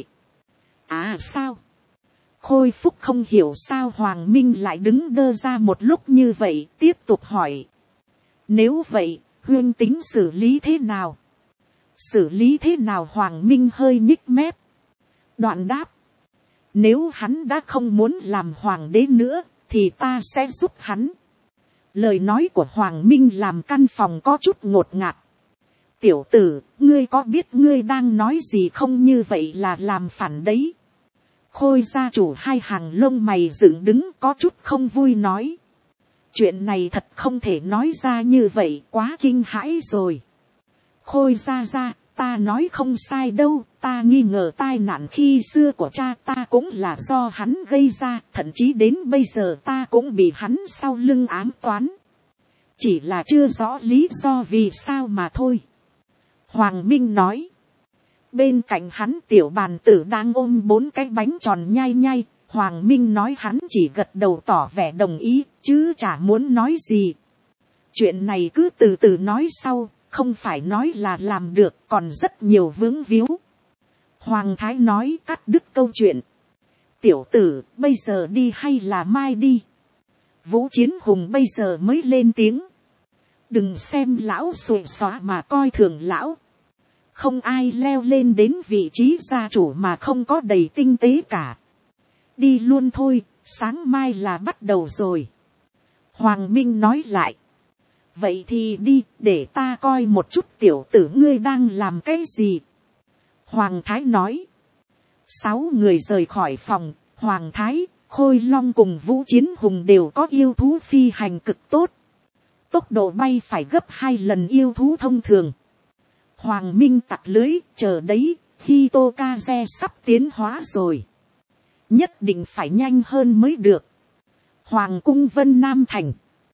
À sao? Khôi Phúc không hiểu sao Hoàng Minh lại đứng đơ ra một lúc như vậy, tiếp tục hỏi. Nếu vậy, huynh tính xử lý thế nào? Xử lý thế nào? Hoàng Minh hơi nhích mép. Đoạn đáp. Nếu hắn đã không muốn làm hoàng đế nữa, thì ta sẽ giúp hắn. Lời nói của Hoàng Minh làm căn phòng có chút ngột ngạt. Tiểu tử, ngươi có biết ngươi đang nói gì không? Như vậy là làm phản đấy. Khôi gia chủ hai hàng lông mày dựng đứng có chút không vui nói. Chuyện này thật không thể nói ra như vậy, quá kinh hãi rồi. Khôi gia, ta nói không sai đâu, ta nghi ngờ tai nạn khi xưa của cha ta cũng là do hắn gây ra, thậm chí đến bây giờ ta cũng bị hắn sau lưng ám toán. Chỉ là chưa rõ lý do vì sao mà thôi. Hoàng Minh nói. Bên cạnh hắn tiểu bàn tử đang ôm 4 cái bánh tròn nhai. Hoàng Minh nói hắn chỉ gật đầu tỏ vẻ đồng ý, chứ chả muốn nói gì. Chuyện này cứ từ từ nói sau, không phải nói là làm được, còn rất nhiều vướng víu. Hoàng Thái nói cắt đứt câu chuyện. Tiểu tử, bây giờ đi hay là mai đi? Vũ Chiến Hùng bây giờ mới lên tiếng. Đừng xem lão xuề xóa mà coi thường lão. không ai leo lên đến vị trí gia chủ mà không có đầy tinh tế cả. Đi luôn thôi, sáng mai là bắt đầu rồi. Hoàng Minh nói lại. Vậy thì đi, để ta coi một chút tiểu tử ngươi đang làm cái gì. Hoàng Thái nói. 6 người rời khỏi phòng. Hoàng Thái, Khôi Long cùng Vũ Chiến Hùng đều có yêu thú phi hành cực tốt. Tốc độ bay phải gấp 2 lần yêu thú thông thường. Hoàng Minh tặc lưới, chờ đấy, Hitokaze sắp tiến hóa rồi. Nhất định phải nhanh hơn mới được. Hoàng cung Vân Nam Thành.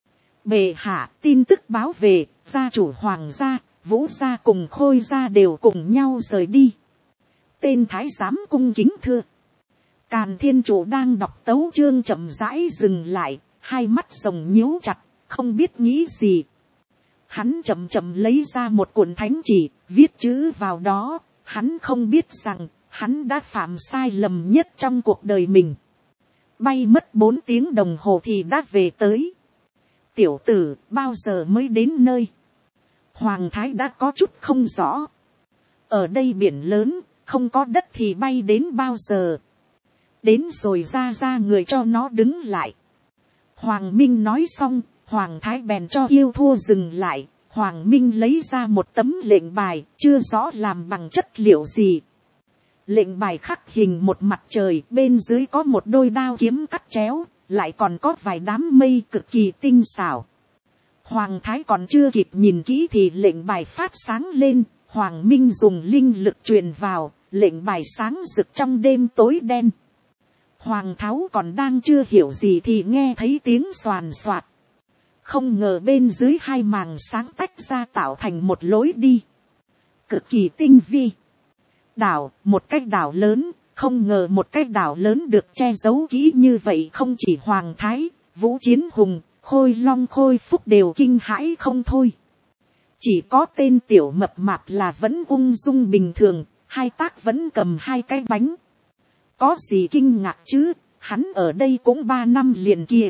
Bệ hạ, tin tức báo về, gia chủ Hoàng gia, Vũ gia cùng Khôi gia đều cùng nhau rời đi. Tên thái giám cung kính thưa. Càn Thiên Chủ đang đọc tấu chương chậm rãi dừng lại, hai mắt rồng nhíu chặt, không biết nghĩ gì. Hắn chậm chậm lấy ra một cuộn thánh chỉ, viết chữ vào đó. Hắn không biết rằng, hắn đã phạm sai lầm nhất trong cuộc đời mình. Bay mất 4 tiếng đồng hồ thì đã về tới. Tiểu tử, bao giờ mới đến nơi? Hoàng Thái đã có chút không rõ. Ở đây biển lớn, không có đất thì bay đến bao giờ? Đến rồi ra người cho nó đứng lại. Hoàng Minh nói xong, Hoàng Thái bèn cho yêu thua dừng lại. Hoàng Minh lấy ra một tấm lệnh bài, chưa rõ làm bằng chất liệu gì. Lệnh bài khắc hình một mặt trời, bên dưới có một đôi đao kiếm cắt chéo, lại còn có vài đám mây cực kỳ tinh xảo. Hoàng Thái còn chưa kịp nhìn kỹ thì lệnh bài phát sáng lên. Hoàng Minh dùng linh lực truyền vào, lệnh bài sáng rực trong đêm tối đen. Hoàng Tháo còn đang chưa hiểu gì thì nghe thấy tiếng xoàn xoạt. Không ngờ bên dưới 2 màng sáng tách ra tạo thành một lối đi. Cực kỳ tinh vi. Đảo, một cái đảo lớn, không ngờ một cái đảo lớn được che giấu kỹ như vậy. Không chỉ Hoàng Thái, Vũ Chiến Hùng, Khôi Long Khôi Phúc đều kinh hãi không thôi. Chỉ có tên tiểu mập mạp là vẫn ung dung bình thường, hai tác vẫn cầm 2 cái bánh. Có gì kinh ngạc chứ, hắn ở đây cũng 3 năm liền kìa.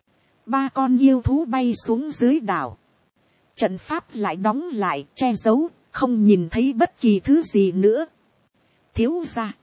3 con yêu thú bay xuống dưới đảo. Trận pháp lại đóng lại, che giấu, không nhìn thấy bất kỳ thứ gì nữa. Thiếu gia.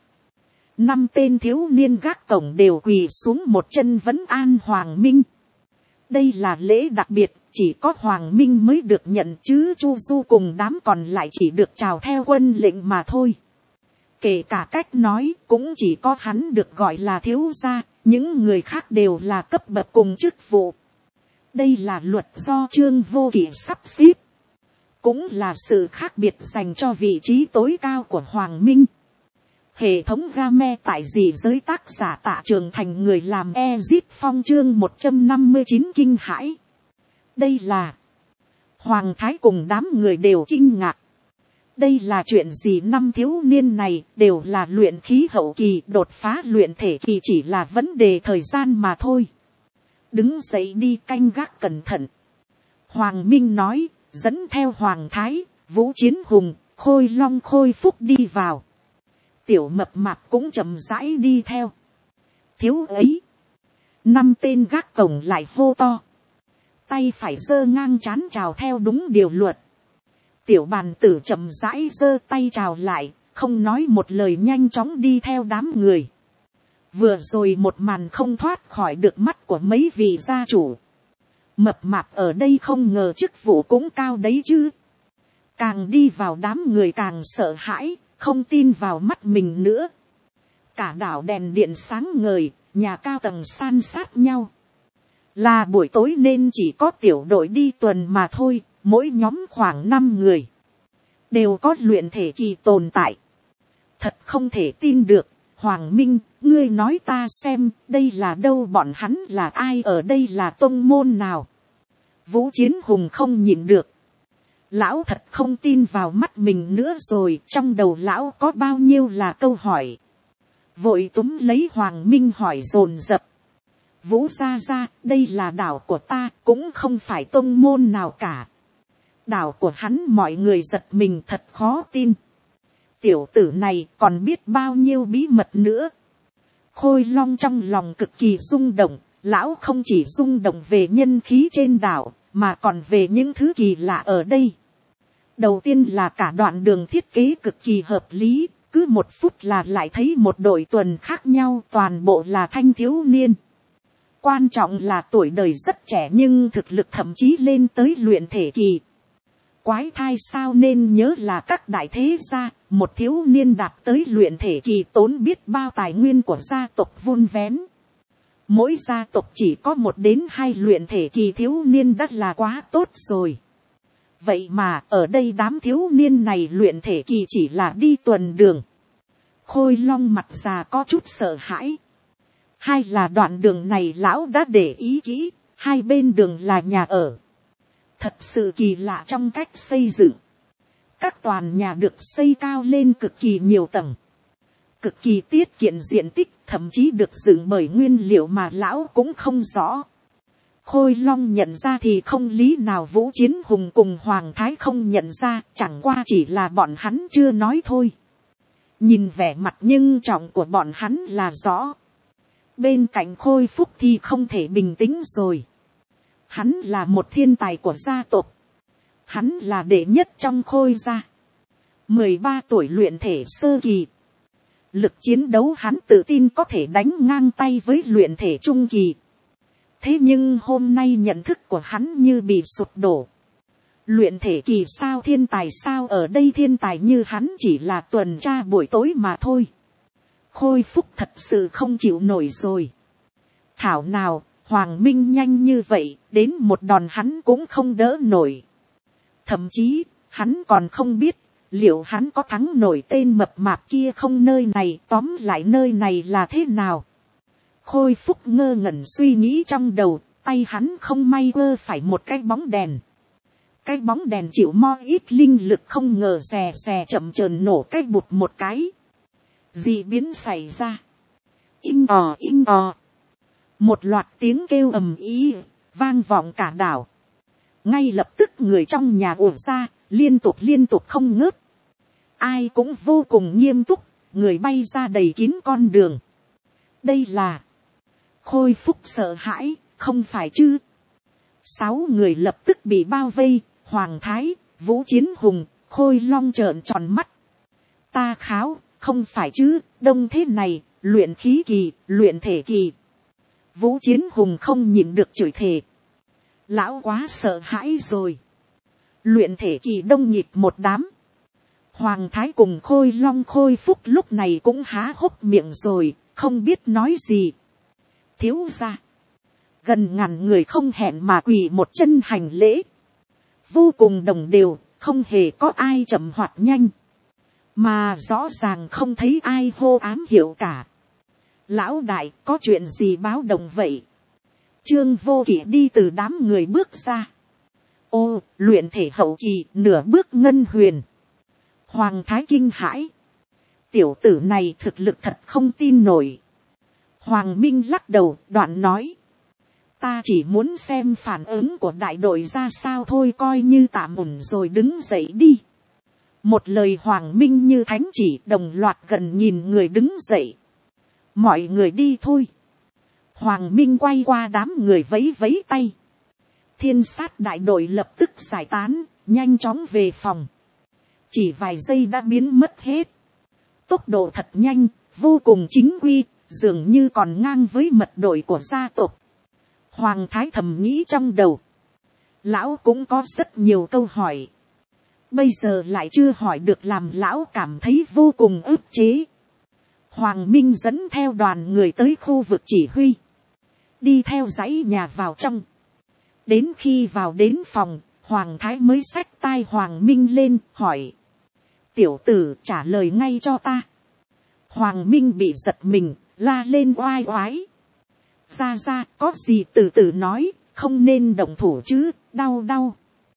5 tên thiếu niên gác cổng đều quỳ xuống một chân vấn an Hoàng Minh. Đây là lễ đặc biệt, chỉ có Hoàng Minh mới được nhận chứ Chu Du cùng đám còn lại chỉ được chào theo quân lệnh mà thôi. Kể cả cách nói cũng chỉ có hắn được gọi là thiếu gia, những người khác đều là cấp bậc cùng chức vụ. Đây là luật do Trương Vô Kỵ sắp xếp. Cũng là sự khác biệt dành cho vị trí tối cao của Hoàng Minh. Hệ thống game tại dị giới tác giả Tạ Trường Thành người làm Ezit Phong chương 159 kinh hãi. Đây là Hoàng Thái cùng đám người đều kinh ngạc. Đây là chuyện gì? 5 thiếu niên này đều là luyện khí hậu kỳ, đột phá luyện thể kỳ chỉ là vấn đề thời gian mà thôi. Đứng dậy đi, canh gác cẩn thận. Hoàng Minh nói, dẫn theo Hoàng Thái, Vũ Chiến Hùng, Khôi Long Khôi Phúc đi vào. Tiểu mập mạp cũng chậm rãi đi theo. Thiếu ấy. 5 tên gác cổng lại hô to. Tay phải giơ ngang trán chào theo đúng điều luật. Tiểu bàn tử chậm rãi giơ tay chào lại, không nói một lời nhanh chóng đi theo đám người. Vừa rồi một màn không thoát khỏi được mắt của mấy vị gia chủ. Mập mạp ở đây không ngờ chức vụ cũng cao đấy chứ. Càng đi vào đám người càng sợ hãi, không tin vào mắt mình nữa. Cả đảo đèn điện sáng ngời, nhà cao tầng san sát nhau. Là buổi tối nên chỉ có tiểu đội đi tuần mà thôi, mỗi nhóm khoảng 5 người. Đều có luyện thể kỳ tồn tại. Thật không thể tin được. Hoàng Minh, ngươi nói ta xem, đây là đâu, bọn hắn là ai, ở đây là tông môn nào? Vũ Chiến Hùng không nhịn được. Lão thật không tin vào mắt mình nữa rồi, trong đầu lão có bao nhiêu là câu hỏi. Vội túm lấy Hoàng Minh hỏi dồn dập. Vũ gia gia, đây là đảo của ta, cũng không phải tông môn nào cả. Đảo của hắn mọi người giật mình thật khó tin. Tiểu tử này còn biết bao nhiêu bí mật nữa. Khôi Long trong lòng cực kỳ rung động, lão không chỉ rung động về nhân khí trên đảo, mà còn về những thứ kỳ lạ ở đây. Đầu tiên là cả đoạn đường thiết kế cực kỳ hợp lý, cứ 1 phút là lại thấy một đội tuần khác nhau, toàn bộ là thanh thiếu niên. Quan trọng là tuổi đời rất trẻ nhưng thực lực thậm chí lên tới luyện thể kỳ. Quái thai sao nên nhớ là các đại thế gia, một thiếu niên đạt tới luyện thể kỳ tốn biết bao tài nguyên của gia tộc vun vén. Mỗi gia tộc chỉ có 1 đến 2 luyện thể kỳ thiếu niên đã là quá tốt rồi. Vậy mà ở đây đám thiếu niên này luyện thể kỳ chỉ là đi tuần đường. Khôi Long mặt già có chút sợ hãi. Hay là đoạn đường này lão đã để ý kỹ, 2 bên đường là nhà ở. Thật sự kỳ lạ trong cách xây dựng. Các tòa nhà được xây cao lên cực kỳ nhiều tầng. Cực kỳ tiết kiệm diện tích, thậm chí được dựng bởi nguyên liệu mà lão cũng không rõ. Khôi Long nhận ra thì không lý nào Vũ Chiến Hùng cùng Hoàng Thái không nhận ra, chẳng qua chỉ là bọn hắn chưa nói thôi. Nhìn vẻ mặt nhưng trọng của bọn hắn là rõ. Bên cạnh Khôi Phúc thì không thể bình tĩnh rồi. Hắn là một thiên tài của gia tộc. Hắn là đệ nhất trong Khôi gia. 13 tuổi luyện thể sơ kỳ. Lực chiến đấu hắn tự tin có thể đánh ngang tay với luyện thể trung kỳ. Thế nhưng hôm nay nhận thức của hắn như bị sụp đổ. Luyện thể kỳ sao, thiên tài sao, ở đây thiên tài như hắn chỉ là tuần tra buổi tối mà thôi. Khôi Phúc thật sự không chịu nổi rồi. Thảo nào, Hoàng Minh nhanh như vậy, đến một đòn hắn cũng không đỡ nổi. Thậm chí, hắn còn không biết, liệu hắn có thắng nổi tên mập mạp kia không, nơi này, tóm lại nơi này là thế nào. Khôi Phúc ngơ ngẩn suy nghĩ trong đầu, tay hắn không may vơ phải một cái bóng đèn. Cái bóng đèn chịu mo ít linh lực không ngờ xè xè chậm chờn nổ cái bụt một cái. Dị biến xảy ra. Im ò. Một loạt tiếng kêu ầm ĩ vang vọng cả đảo. Ngay lập tức người trong nhà ùa ra, liên tục không ngớt. Ai cũng vô cùng nghiêm túc, người bay ra đầy kín con đường. Đây là... Khôi Phúc sợ hãi, không phải chứ. 6 người lập tức bị bao vây, Hoàng Thái, Vũ Chiến Hùng, Khôi Long trợn tròn mắt. Ta kháo, không phải chứ, đông thế này, luyện khí kỳ, luyện thể kỳ. Vũ Chiến Hùng không nhịn được chửi thề. Lão quá sợ hãi rồi. Luyện thể kỳ đông nhịp một đám. Hoàng Thái cùng Khôi Long Khôi Phúc lúc này cũng há hốc miệng rồi, không biết nói gì. Thiếu gia. Gần ngàn người không hẹn mà quỳ một chân hành lễ. Vô cùng đồng đều, không hề có ai chậm hoặc nhanh. Mà rõ ràng không thấy ai hô ám hiệu cả. Lão đại, có chuyện gì báo động vậy? Trương Vô Kỵ đi từ đám người bước ra. Ô, luyện thể hậu kỳ, nửa bước ngân huyền. Hoàng Thái kinh hãi. Tiểu tử này thực lực thật không tin nổi. Hoàng Minh lắc đầu, đoạn nói. Ta chỉ muốn xem phản ứng của đại đội ra sao thôi, coi như tạm ổn rồi đứng dậy đi. Một lời Hoàng Minh như thánh chỉ, đồng loạt gần nhìn người đứng dậy. Mọi người đi thôi. Hoàng Minh quay qua đám người vẫy vẫy tay. Thiên sát đại đội lập tức giải tán, nhanh chóng về phòng. Chỉ vài giây đã biến mất hết. Tốc độ thật nhanh, vô cùng chính quy, dường như còn ngang với mật đội của gia tộc. Hoàng Thái thầm nghĩ trong đầu. Lão cũng có rất nhiều câu hỏi. Bây giờ lại chưa hỏi được, làm lão cảm thấy vô cùng ức chế. Hoàng Minh dẫn theo đoàn người tới khu vực chỉ huy. Đi theo dãy nhà vào trong. Đến khi vào đến phòng, Hoàng Thái mới xách tai Hoàng Minh lên, hỏi. Tiểu tử, trả lời ngay cho ta. Hoàng Minh bị giật mình, la lên oai oái. Ra, có gì từ từ nói, không nên động thủ chứ, đau.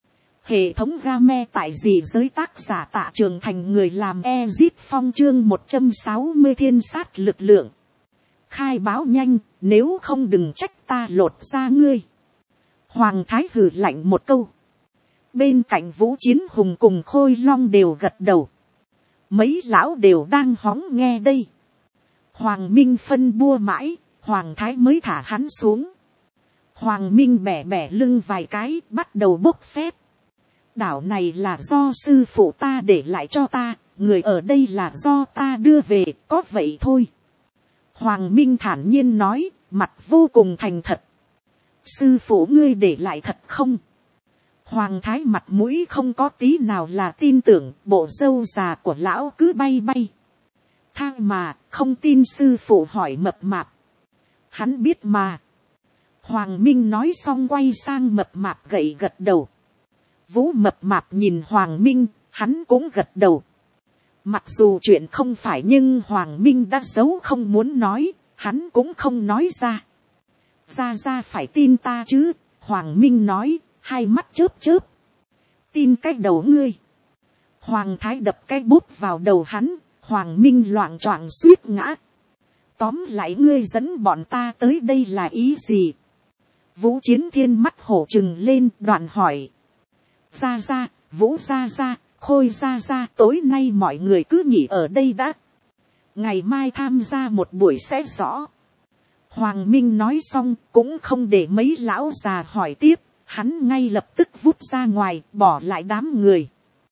Hệ thống game tại gì giới tác giả Tạ Trường Thành, người làm Ezit Phong, chương 160 thiên sát lực lượng. Khai báo nhanh, nếu không đừng trách ta lột ra ngươi. Hoàng Thái hừ lạnh một câu. Bên cạnh Vũ Chiến Hùng cùng Khôi Long đều gật đầu. Mấy lão đều đang hóng nghe đây. Hoàng Minh phân bua mãi, Hoàng Thái mới thả hắn xuống. Hoàng Minh bẻ lưng vài cái, bắt đầu bốc phép. Đảo này là do sư phụ ta để lại cho ta, người ở đây là do ta đưa về, có vậy thôi. Hoàng Minh thản nhiên nói, mặt vô cùng thành thật. Sư phụ ngươi để lại thật không? Hoàng Thái mặt mũi không có tí nào là tin tưởng, bộ râu già của lão cứ bay bay. Thang mà, không tin sư phụ hỏi mập mạp. Hắn biết mà. Hoàng Minh nói xong quay sang mập mạp gậy gật đầu. Vũ mập mạp nhìn Hoàng Minh, hắn cũng gật đầu. Mặc dù chuyện không phải nhưng Hoàng Minh đã giấu không muốn nói, hắn cũng không nói ra. Ra phải tin ta chứ, Hoàng Minh nói, hai mắt chớp chớp. Tin cái đầu ngươi. Hoàng Thái đập cái bút vào đầu hắn, Hoàng Minh loạng choạng suýt ngã. Tóm lại ngươi dẫn bọn ta tới đây là ý gì? Vũ Chiến Thiên mắt hổ trừng lên, đoạn hỏi. Ra, Vũ ra, Khôi ra, tối nay mọi người cứ nghỉ ở đây đã. Ngày mai tham gia một buổi sẽ rõ. Hoàng Minh nói xong cũng không để mấy lão già hỏi tiếp, hắn ngay lập tức vút ra ngoài, bỏ lại đám người.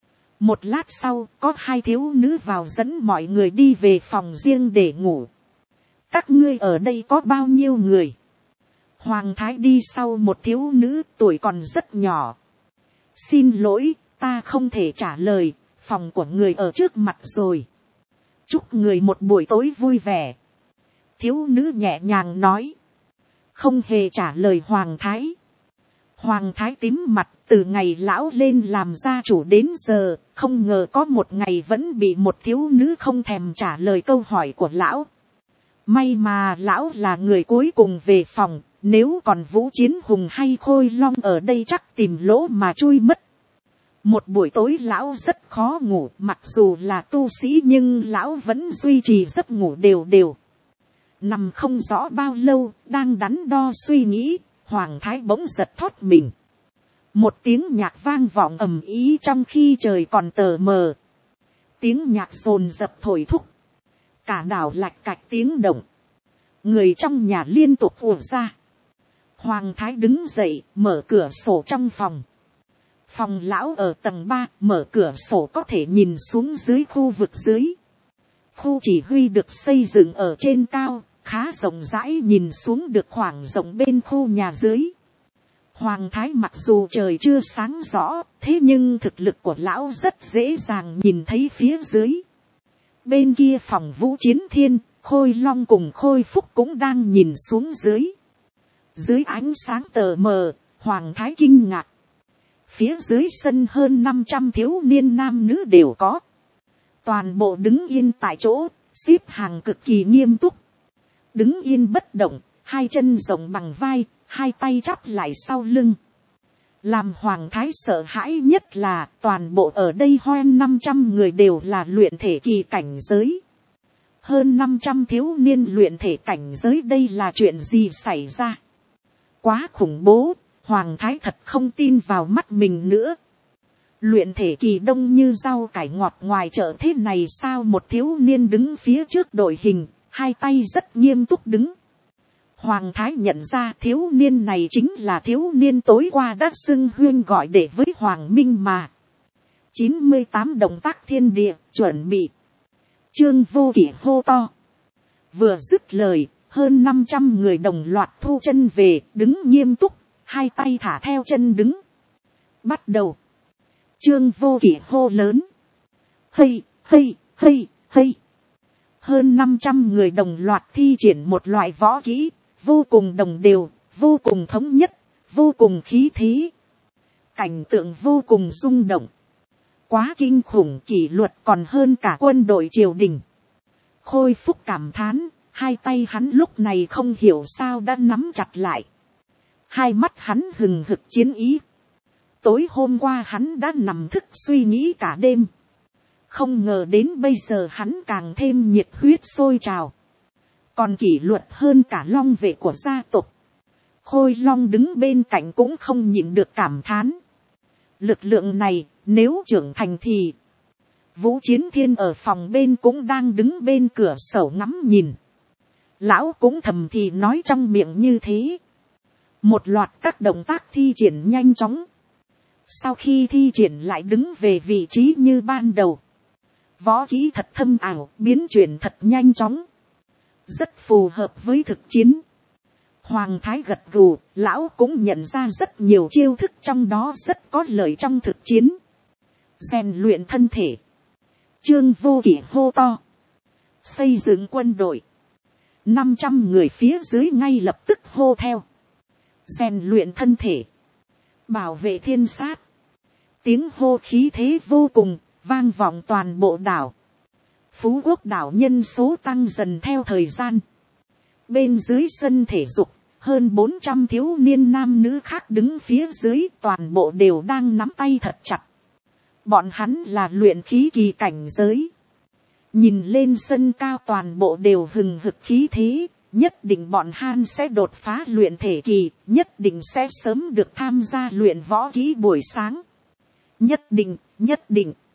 Một lát sau, có hai thiếu nữ vào dẫn mọi người đi về phòng riêng để ngủ. Các ngươi ở đây có bao nhiêu người? Hoàng Thái đi sau một thiếu nữ tuổi còn rất nhỏ. Xin lỗi, ta không thể trả lời, phòng của người ở trước mặt rồi. Chúc người một buổi tối vui vẻ. Thiếu nữ nhẹ nhàng nói. Không hề trả lời Hoàng Thái. Hoàng Thái tím mặt, từ ngày lão lên làm gia chủ đến giờ, không ngờ có một ngày vẫn bị một thiếu nữ không thèm trả lời câu hỏi của lão. May mà lão là người cuối cùng về phòng, nếu còn Vũ Chiến Hùng hay Khôi Long ở đây chắc tìm lỗ mà chui mất. Một buổi tối lão rất khó ngủ, mặc dù là tu sĩ nhưng lão vẫn duy trì giấc ngủ đều đều. Nằm không rõ bao lâu, đang đắn đo suy nghĩ, Hoàng Thái bỗng giật thót mình. Một tiếng nhạc vang vọng ầm ĩ trong khi trời còn tờ mờ. Tiếng nhạc dồn dập thổi thúc. Cả đảo lạch cạch tiếng động. Người trong nhà liên tục ùa ra. Hoàng Thái đứng dậy, mở cửa sổ trong phòng. Phòng lão ở tầng 3, mở cửa sổ có thể nhìn xuống dưới khu vực dưới. Khu chỉ huy được xây dựng ở trên cao, khá rộng rãi, nhìn xuống được khoảng rộng bên khu nhà dưới. Hoàng Thái mặc dù trời chưa sáng rõ, thế nhưng thực lực của lão rất dễ dàng nhìn thấy phía dưới. Bên kia phòng Vũ Chiến Thiên, Khôi Long cùng Khôi Phúc cũng đang nhìn xuống dưới. Dưới ánh sáng tờ mờ, Hoàng Thái kinh ngạc. Phía dưới sân hơn 500 thiếu niên nam nữ đều có. Toàn bộ đứng yên tại chỗ, xếp hàng cực kỳ nghiêm túc. Đứng yên bất động, hai chân rộng bằng vai, hai tay chắp lại sau lưng. Làm Hoàng Thái sợ hãi nhất là toàn bộ ở đây hơn 500 người đều là luyện thể kỳ cảnh giới. Hơn 500 thiếu niên luyện thể cảnh giới, đây là chuyện gì xảy ra? Quá khủng bố, Hoàng Thái thật không tin vào mắt mình nữa. Luyện thể kỳ đông như rau cải ngọt ngoài chợ thế này sao? Một thiếu niên đứng phía trước đội hình, hai tay rất nghiêm túc đứng. Hoàng Thái nhận ra thiếu niên này chính là thiếu niên tối qua đã xưng huyên gọi để với Hoàng Minh mà. 98 động tác thiên địa, chuẩn bị. Trương Vô Kỵ hô to. Vừa dứt lời, hơn 500 người đồng loạt thu chân về, đứng nghiêm túc, hai tay thả theo chân đứng. Bắt đầu. Trương Vô Kỵ hô lớn. Hây. Hơn 500 người đồng loạt thi triển một loại võ kỹ, vô cùng đồng đều, vô cùng thống nhất, vô cùng khí thế. Cảnh tượng vô cùng rung động. Quá kinh khủng, kỷ luật còn hơn cả quân đội triều đình. Khôi Phúc cảm thán, hai tay hắn lúc này không hiểu sao đã nắm chặt lại. Hai mắt hắn hừng hực chiến ý. Tối hôm qua hắn đã nằm thức suy nghĩ cả đêm. Không ngờ đến bây giờ hắn càng thêm nhiệt huyết sôi trào. Còn kỷ luật hơn cả long vệ của gia tộc. Khôi Long đứng bên cạnh cũng không nhịn được cảm thán. Lực lượng này nếu trưởng thành thì... Vũ Chiến Thiên ở phòng bên cũng đang đứng bên cửa sổ ngắm nhìn. Lão cũng thầm thì nói trong miệng như thế. Một loạt các động tác thi triển nhanh chóng. sau khi thi triển lại đứng về vị trí như ban đầu. Võ kỹ thật thâm ảo, biến chuyển thật nhanh chóng, rất phù hợp với thực chiến. Hoàng thái gật gù, lão cũng nhận ra rất nhiều chiêu thức trong đó rất có lợi trong thực chiến. Rèn luyện thân thể. Trương Vô Kỵ hô to. Xây dựng quân đội. 500 người phía dưới ngay lập tức hô theo. Rèn luyện thân thể. Bảo vệ thiên sát. Tiếng hô khí thế vô cùng, vang vọng toàn bộ đảo. Phú Quốc đảo nhân số tăng dần theo thời gian. Bên dưới sân thể dục, hơn 400 thiếu niên nam nữ khác đứng phía dưới, toàn bộ đều đang nắm tay thật chặt. Bọn hắn là luyện khí kỳ cảnh giới. Nhìn lên sân cao toàn bộ đều hừng hực khí thế, nhất định bọn han sẽ đột phá luyện thể kỳ, nhất định sẽ sớm được tham gia luyện võ kỹ buổi sáng. Nhất định, nhất định.